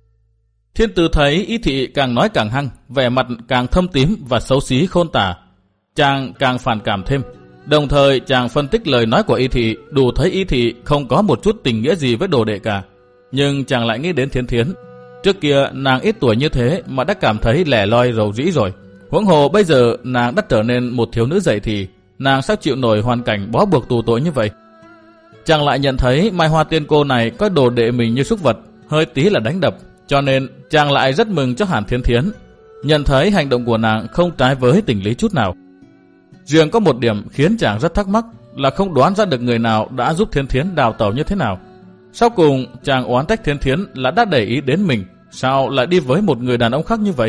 S1: Thiên Tử thấy y thị càng nói càng hăng, vẻ mặt càng thâm tím và xấu xí khôn tả, chàng càng phản cảm thêm. Đồng thời chàng phân tích lời nói của y thị, đủ thấy y thị không có một chút tình nghĩa gì với đồ đệ cả. Nhưng chàng lại nghĩ đến Thiên Thiến. Trước kia nàng ít tuổi như thế mà đã cảm thấy lẻ loi rầu rĩ rồi, huống hồ bây giờ nàng đã trở nên một thiếu nữ dậy thì, nàng sao chịu nổi hoàn cảnh bó buộc tù tội như vậy. Chàng lại nhận thấy Mai Hoa Tiên Cô này coi đồ đệ mình như súc vật, hơi tí là đánh đập, cho nên chàng lại rất mừng cho Hàn Thiên Thiến, nhận thấy hành động của nàng không trái với tình lý chút nào. Riêng có một điểm khiến chàng rất thắc mắc là không đoán ra được người nào đã giúp Thiên Thiến đào tẩu như thế nào. Sau cùng chàng oán trách Thiên Thiến là đã để ý đến mình, sao lại đi với một người đàn ông khác như vậy.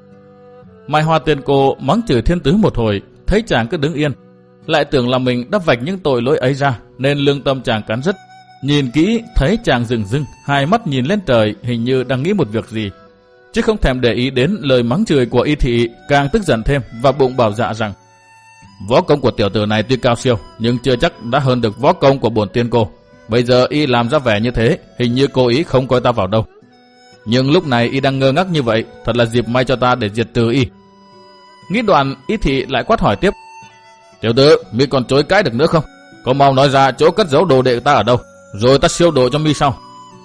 S1: Mai Hoa Tiên Cô mắng chửi Thiên Tứ một hồi, thấy chàng cứ đứng yên, lại tưởng là mình đã vạch những tội lỗi ấy ra, nên lương tâm chàng cắn rứt. Nhìn kỹ thấy chàng rừng rưng, hai mắt nhìn lên trời, hình như đang nghĩ một việc gì, chứ không thèm để ý đến lời mắng chửi của y thị. Càng tức giận thêm và bụng bảo dạ rằng võ công của tiểu tử này tuy cao siêu, nhưng chưa chắc đã hơn được võ công của bổn Tiên Cô. Bây giờ y làm ra vẻ như thế, hình như cố ý không coi ta vào đâu. Nhưng lúc này y đang ngơ ngác như vậy, thật là dịp may cho ta để diệt trừ y. Nghĩ đoạn, y thị lại quát hỏi tiếp: "Tiểu tử, mi còn chối cãi được nữa không? Có mau nói ra chỗ cất giấu đồ đệ ta ở đâu, rồi ta siêu độ cho mi sau."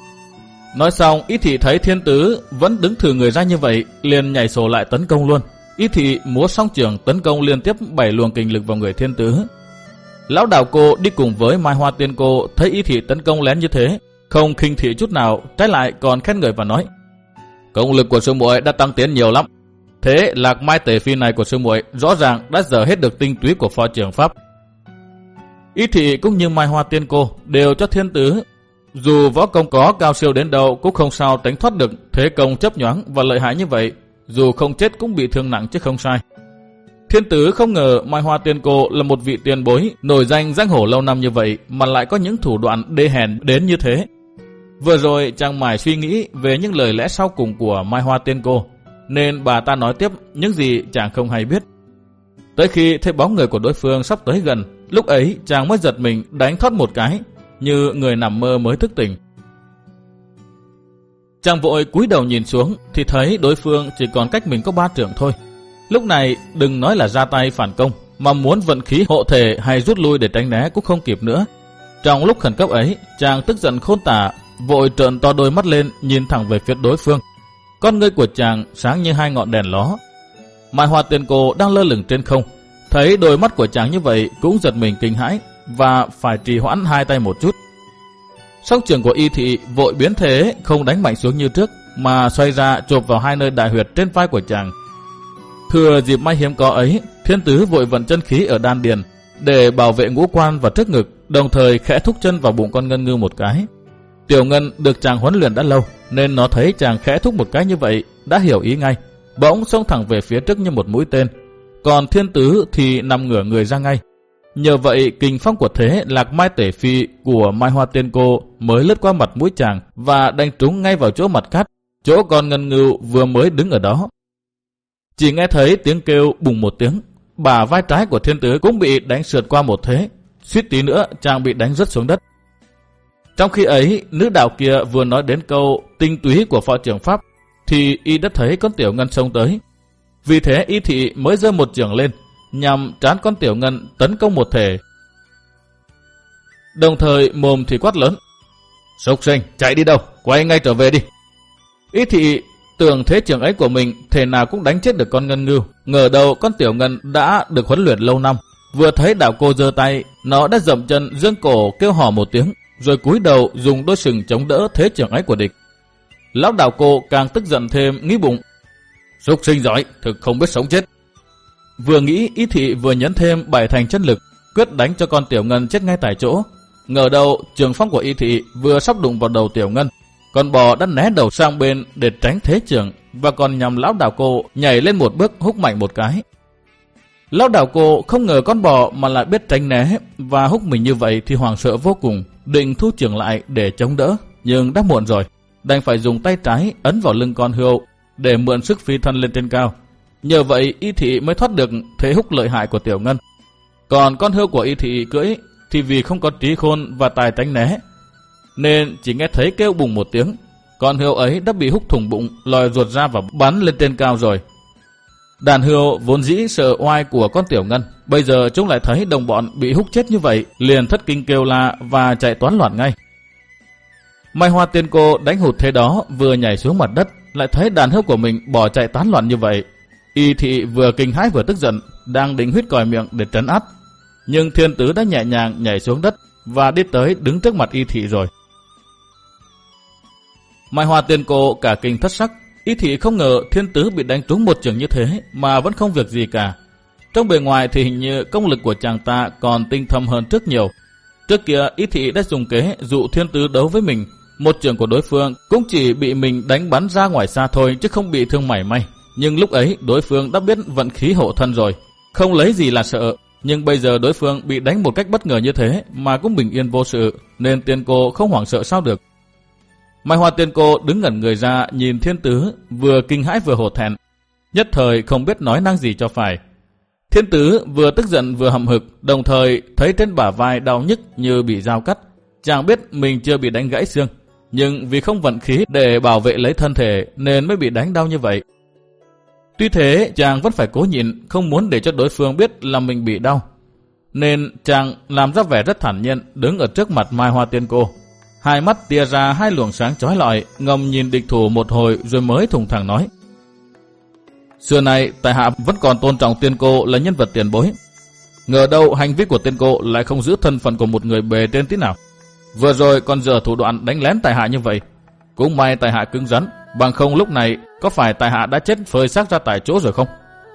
S1: Nói xong, y thị thấy Thiên Tứ vẫn đứng thử người ra như vậy, liền nhảy sổ lại tấn công luôn. Y thị múa song trường tấn công liên tiếp bảy luồng kình lực vào người Thiên Tứ. Lão Đào Cô đi cùng với Mai Hoa Tiên Cô thấy y thị tấn công lén như thế, không khinh thị chút nào, trái lại còn khen ngợi và nói: "Công lực của sư muội đã tăng tiến nhiều lắm. Thế Lạc Mai Tể Phi này của sư muội rõ ràng đã dở hết được tinh túy của phó trường pháp." Y thị cũng như Mai Hoa Tiên Cô đều cho Thiên Tứ dù võ công có cao siêu đến đâu cũng không sao tránh thoát được thế công chấp nhoáng và lợi hại như vậy, dù không chết cũng bị thương nặng chứ không sai. Thiên Tứ không ngờ Mai Hoa Tiên Cô là một vị tiền bối nổi danh giang hồ lâu năm như vậy mà lại có những thủ đoạn đê hèn đến như thế. Vừa rồi chàng mải suy nghĩ về những lời lẽ sau cùng của Mai Hoa Tiên Cô, nên bà ta nói tiếp những gì chàng không hay biết. Tới khi thấy bóng người của đối phương sắp tới gần, lúc ấy chàng mới giật mình đánh thoát một cái, như người nằm mơ mới thức tỉnh. Chàng vội cúi đầu nhìn xuống thì thấy đối phương chỉ còn cách mình có ba trượng thôi. Lúc này đừng nói là ra tay phản công, mà muốn vận khí hộ thể hay rút lui để tránh né cũng không kịp nữa. Trong lúc khẩn cấp ấy, chàng tức giận khôn tả, vội trợn to đôi mắt lên nhìn thẳng về phía đối phương. Con ngươi của chàng sáng như hai ngọn đèn ló. Mai Hoa Tiên Cô đang lơ lửng trên không, thấy đôi mắt của chàng như vậy cũng giật mình kinh hãi và phải trì hoãn hai tay một chút. Song trường của Y Thị vội biến thế, không đánh mạnh xuống như trước mà xoay ra chộp vào hai nơi đại huyệt trên vai của chàng. Thừa dịp may hiếm có ấy, Thiên Tứ vội vận chân khí ở đan điền để bảo vệ ngũ quan và trước ngực, đồng thời khẽ thúc chân vào bụng con ngân ngư một cái. Tiểu Ngân được chàng huấn luyện đã lâu nên nó thấy chàng khẽ thúc một cái như vậy đã hiểu ý ngay, bỗng xông thẳng về phía trước như một mũi tên. Còn Thiên Tứ thì nằm ngửa người ra ngay. Nhờ vậy kình phong của thế Lạc Mai Tể Phi của Mai Hoa Tiên Cô mới lướt qua mặt mũi chàng và đánh trúng ngay vào chỗ mặt cắt, chỗ con ngân ngưu vừa mới đứng ở đó. Chỉ nghe thấy tiếng kêu bùng một tiếng, bả vai trái của Thiên Tứ cũng bị đánh sượt qua một thế, suýt tí nữa chàng bị đánh rớt xuống đất. Trong khi ấy, nữ đạo kia vừa nói đến câu tinh túy của phó trưởng pháp thì y đã thấy con Tiểu Ngân xông tới. Vì thế Y Thị mới giơ một chưởng lên nhằm trán con Tiểu Ngân tấn công một thể. Đồng thời mồm thì quát lớn: "Súc sinh, chạy đi đâu, quay ngay trở về đi." Y Thị tưởng thế chưởng ấy của mình thể nào cũng đánh chết được con ngân ngưu, ngờ đâu con Tiểu Ngân đã được huấn luyện lâu năm. Vừa thấy đạo cô giơ tay, nó đã dậm chân giương cổ kêu hò một tiếng, rồi cúi đầu dùng đôi sừng chống đỡ thế chưởng ấy của địch. Lão đạo cô càng tức giận thêm, nghĩ bụng: "Súc sinh giỏi, thực không biết sống chết." Vừa nghĩ, Y Thị vừa nhấn thêm bảy thành chân lực, quyết đánh cho con Tiểu Ngân chết ngay tại chỗ. Ngờ đâu trường phong của Y Thị vừa sắp đụng vào đầu Tiểu Ngân, con bò đã né đầu sang bên để tránh thế chưởng và còn nhằm lão đạo cô nhảy lên một bước húc mạnh một cái. Lão đạo cô không ngờ con bò mà lại biết tránh né và húc mình như vậy thì hoảng sợ vô cùng, định thu chưởng lại để chống đỡ, nhưng đã muộn rồi, đành phải dùng tay trái ấn vào lưng con hươu để mượn sức phi thân lên trên cao. Nhờ vậy Y Thị mới thoát được thế húc lợi hại của Tiểu Ngân. Còn con hươu của Y Thị cưỡi thì vì không có trí khôn và tài tránh né, nên chỉ nghe thấy kêu bùng một tiếng, con hươu ấy đã bị húc thủng bụng, lòi ruột ra và bắn lên trên cao rồi. Đàn hươu vốn dĩ sợ oai của con Tiểu Ngân, bây giờ chúng lại thấy đồng bọn bị húc chết như vậy, liền thất kinh kêu la và chạy toán loạn ngay. Mai Hoa Tiên Cô đánh hụt thế đó, vừa nhảy xuống mặt đất, lại thấy đàn hươu của mình bỏ chạy tán loạn như vậy. Y Thị vừa kinh hãi vừa tức giận, đang định huýt còi miệng để trấn áp, nhưng Thiên Tứ đã nhẹ nhàng nhảy xuống đất và đi tới đứng trước mặt Y Thị rồi. Mai Hoa Tiên Cô cả kinh thất sắc. Y Thị không ngờ Thiên Tứ bị đánh trúng một chưởng như thế mà vẫn không việc gì cả. Trong bề ngoài thì hình như công lực của chàng ta còn tinh thâm hơn trước nhiều. Trước kia Y Thị đã dùng kế dụ Thiên Tứ đấu với mình, một chưởng của đối phương cũng chỉ bị mình đánh bắn ra ngoài xa thôi chứ không bị thương mảy may. Nhưng lúc ấy đối phương đã biết vận khí hộ thân rồi, không lấy gì là sợ. Nhưng bây giờ đối phương bị đánh một cách bất ngờ như thế mà cũng bình yên vô sự, nên Tiên Cô không hoảng sợ sao được. Mai Hoa Tiên Cô đứng ngẩn người ra nhìn Thiên Tứ, vừa kinh hãi vừa hổ thẹn, nhất thời không biết nói năng gì cho phải. Thiên Tứ vừa tức giận vừa hậm hực, đồng thời thấy trên bả vai đau nhức như bị dao cắt. Chàng biết mình chưa bị đánh gãy xương, nhưng vì không vận khí để bảo vệ lấy thân thể nên mới bị đánh đau như vậy. Tuy thế chàng vẫn phải cố nhịn, không muốn để cho đối phương biết là mình bị đau, nên chàng làm ra vẻ rất thản nhiên đứng ở trước mặt Mai Hoa Tiên Cô. Hai mắt tia ra hai luồng sáng chói lọi, ngầm nhìn địch thủ một hồi rồi mới thùng thẳng nói: "Xưa nay tại hạ vẫn còn tôn trọng Tiên Cô là nhân vật tiền bối. Ngờ đâu hành vi của Tiên Cô lại không giữ thân phận của một người bề trên tí nào. Vừa rồi còn dở thủ đoạn đánh lén tại hạ như vậy. Cũng may tại hạ cứng rắn, bằng không lúc này có phải tại hạ đã chết phơi xác ra tại chỗ rồi không?"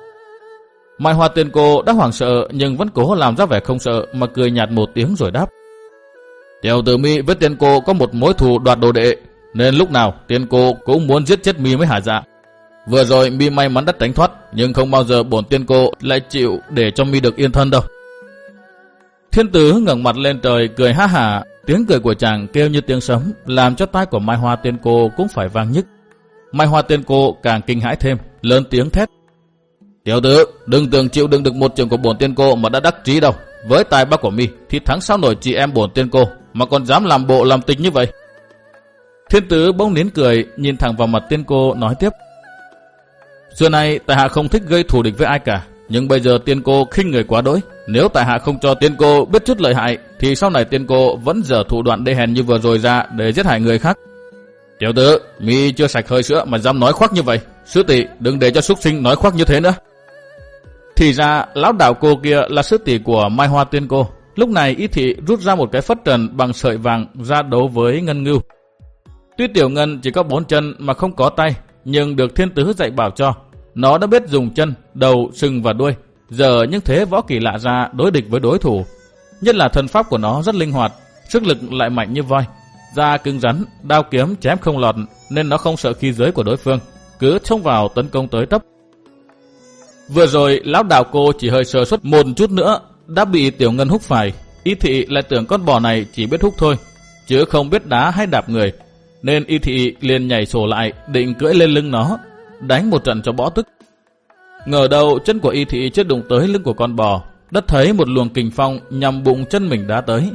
S1: Mai Hoa Tiên Cô đã hoảng sợ nhưng vẫn cố làm ra vẻ không sợ mà cười nhạt một tiếng rồi đáp: "Tiểu tử mi với Tiên Cô có một mối thù đoạt đồ đệ, nên lúc nào Tiên Cô cũng muốn giết chết mi mới hả dạ. Vừa rồi mi may mắn đã tránh thoát, nhưng không bao giờ bổn Tiên Cô lại chịu để cho mi được yên thân đâu." Thiên Tứ ngẩng mặt lên trời cười ha hả, tiếng cười của chàng kêu như tiếng sấm, làm cho tai của Mai Hoa Tiên Cô cũng phải vang nhức. Mai Hoa Tiên Cô càng kinh hãi thêm, lớn tiếng thét: "Tiểu tử, đừng tưởng chịu đựng được một trường của bổn Tiên Cô mà đã đắc chí đâu. Với tài ba của mi thì thắng sao nổi chị em bổn Tiên Cô, mà còn dám làm bộ làm tịch như vậy." Thiên Tứ bỗng nín cười, nhìn thẳng vào mặt Tiên Cô nói tiếp. Xưa nay tại hạ không thích gây thù địch với ai cả, nhưng bây giờ Tiên Cô khinh người quá đỗi. Nếu tại hạ không cho Tiên Cô biết chút lợi hại, thì sau này Tiên Cô vẫn dở thủ đoạn đê hèn như vừa rồi ra để giết hại người khác. Tiểu tử, mi chưa sạch hơi sữa mà dám nói khoác như vậy. Sư tỷ, đừng để cho súc sinh nói khoác như thế nữa. Thì ra lão đạo cô kia là sư tỷ của Mai Hoa Tiên Cô. Lúc này Y Thị rút ra một cái phất trần bằng sợi vàng ra đấu với Ngân Ngưu. Tuy Tiểu Ngân chỉ có bốn chân mà không có tay, nhưng được Thiên Tứ dạy bảo cho, nó đã biết dùng chân, đầu, sừng và đuôi, giờ những thế võ kỳ lạ ra đối địch với đối thủ. Nhất là thân pháp của nó rất linh hoạt, sức lực lại mạnh như voi, da cứng rắn, đao kiếm chém không lọt, nên nó không sợ khí giới của đối phương, cứ xông vào tấn công tới tấp. Vừa rồi lão đạo cô chỉ hơi sơ suất một chút nữa đã bị Tiểu Ngân húc phải. Y Thị lại tưởng con bò này chỉ biết húc thôi, chứ không biết đá hay đạp người, nên Y Thị liền nhảy sổ lại định cưỡi lên lưng nó, đánh một trận cho bỏ tức. Ngờ đâu chân của Y Thị chưa đụng tới lưng của con bò, đất thấy một luồng kình phong nhằm bụng chân mình đá tới.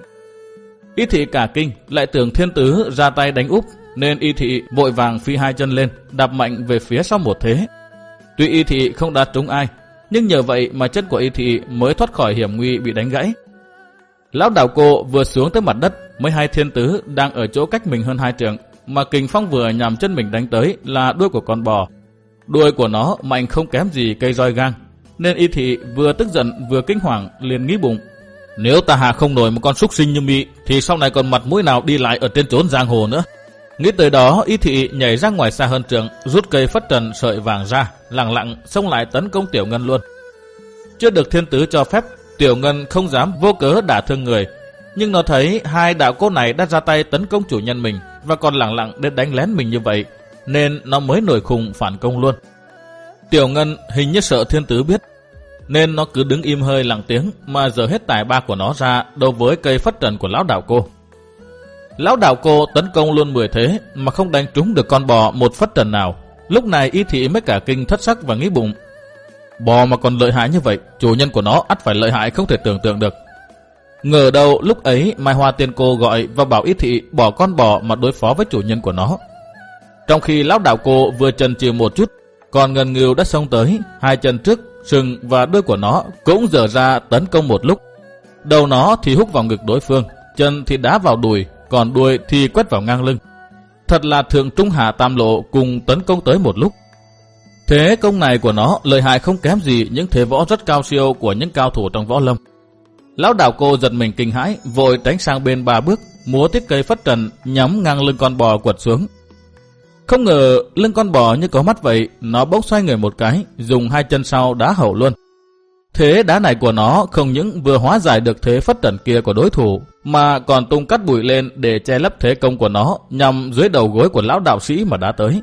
S1: Y Thị cả kinh, lại tưởng Thiên Tứ ra tay đánh úp, nên Y Thị vội vàng phi hai chân lên, đạp mạnh về phía sau một thế. Tuy Y Thị không đá trúng ai, nhưng nhờ vậy mà chân của Y Thị mới thoát khỏi hiểm nguy bị đánh gãy. Lão đạo cô vừa xuống tới mặt đất, mới hay Thiên Tứ đang ở chỗ cách mình hơn hai trượng, mà kình phong vừa nhằm chân mình đánh tới là đuôi của con bò. Đuôi của nó mạnh không kém gì cây roi gang, nên Y Thị vừa tức giận vừa kinh hoàng, liền nghĩ bụng: nếu ta hạ không nổi một con súc sinh như mị, thì sau này còn mặt mũi nào đi lại ở trên chốn giang hồ nữa. Nghĩ tới đó, Y Thị nhảy ra ngoài xa hơn trượng, rút cây phất trần sợi vàng ra, lặng lặng xông lại tấn công Tiểu Ngân luôn. Chưa được Thiên Tứ cho phép, Tiểu Ngân không dám vô cớ đả thương người, nhưng nó thấy hai đạo cô này đã ra tay tấn công chủ nhân mình và còn lặng lặng để đánh lén mình như vậy, nên nó mới nổi khùng phản công luôn. Tiểu Ngân hình như sợ Thiên Tứ biết, nên nó cứ đứng im hơi lặng tiếng mà dở hết tài ba của nó ra đấu với cây phất trần của lão đạo cô. Lão đạo cô tấn công luôn mười thế mà không đánh trúng được con bò một phất trần nào. Lúc này Y Thị mới cả kinh thất sắc và nghĩ bụng: bò mà còn lợi hại như vậy, chủ nhân của nó ắt phải lợi hại không thể tưởng tượng được. Ngờ đâu lúc ấy Mai Hoa Tiên Cô gọi và bảo Y Thị bỏ con bò mà đối phó với chủ nhân của nó. Trong khi lão đạo cô vừa chần chừ một chút, còn Ngân Ngưu đã xông tới, hai chân trước, sừng và đuôi của nó cũng dở ra tấn công một lúc. Đầu nó thì húc vào ngực đối phương, chân thì đá vào đùi, còn đuôi thì quét vào ngang lưng. Thật là thượng trung hạ tam lộ cùng tấn công tới một lúc. Thế công này của nó lợi hại không kém gì những thế võ rất cao siêu của những cao thủ trong võ lâm. Lão đạo cô giật mình kinh hãi, vội tránh sang bên ba bước, múa tiết cây phất trần nhắm ngang lưng con bò quật xuống. Không ngờ lưng con bò như có mắt vậy, nó bỗng xoay người một cái, dùng hai chân sau đá hậu luôn. Thế đá này của nó không những vừa hóa giải được thế phất trần kia của đối thủ, mà còn tung cát bụi lên để che lấp thế công của nó nhằm dưới đầu gối của lão đạo sĩ mà đá tới.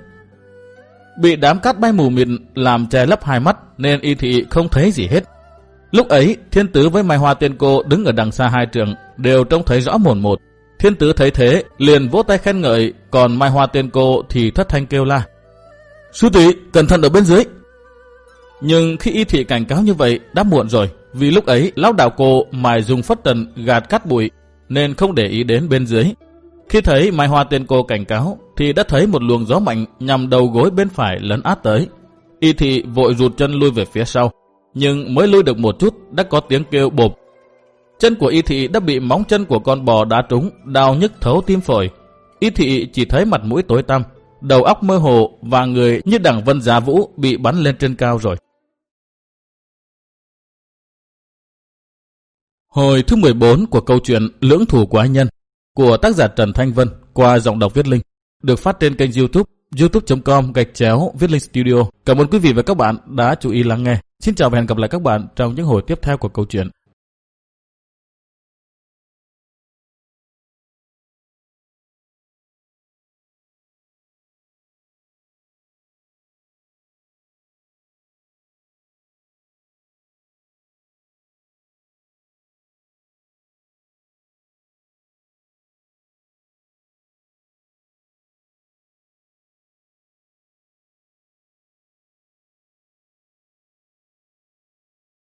S1: Bị đám cát bay mù mịt làm che lấp hai mắt nên Y Thị không thấy gì hết. Lúc ấy Thiên Tứ với Mai Hoa Tiên Cô đứng ở đằng xa hai trường đều trông thấy rõ mồn một. Thiên Tứ thấy thế liền vỗ tay khen ngợi, còn Mai Hoa Tiên Cô thì thất thanh kêu la: sư tỷ, cẩn thận ở bên dưới. Nhưng khi Y Thị cảnh cáo như vậy đã muộn rồi, vì lúc ấy lão đạo cô mài dùng phất trần gạt cát bụi nên không để ý đến bên dưới. Khi thấy Mai Hoa Tiên Cô cảnh cáo thì đã thấy một luồng gió mạnh nhằm đầu gối bên phải lấn át tới. Y Thị vội rụt chân lui về phía sau, nhưng mới lui được một chút đã có tiếng kêu bộp. Chân của Y Thị đã bị móng chân của con bò đá trúng, đau nhức thấu tim phổi. Y Thị chỉ thấy mặt mũi tối tăm, đầu óc mơ hồ và người như đằng Vân Giá Vũ bị bắn lên trên cao rồi. Hồi thứ mười bốn của câu chuyện Lưỡng Thủ Quái Nhân của tác giả Trần Thanh Vân qua giọng đọc Viết Linh, được phát trên kênh YouTube youtube chấm com gạch chéo Viết Linh Studio. Cảm ơn quý vị và các bạn đã chú ý lắng nghe. Xin chào và hẹn gặp lại các bạn trong những hồi tiếp theo của câu chuyện.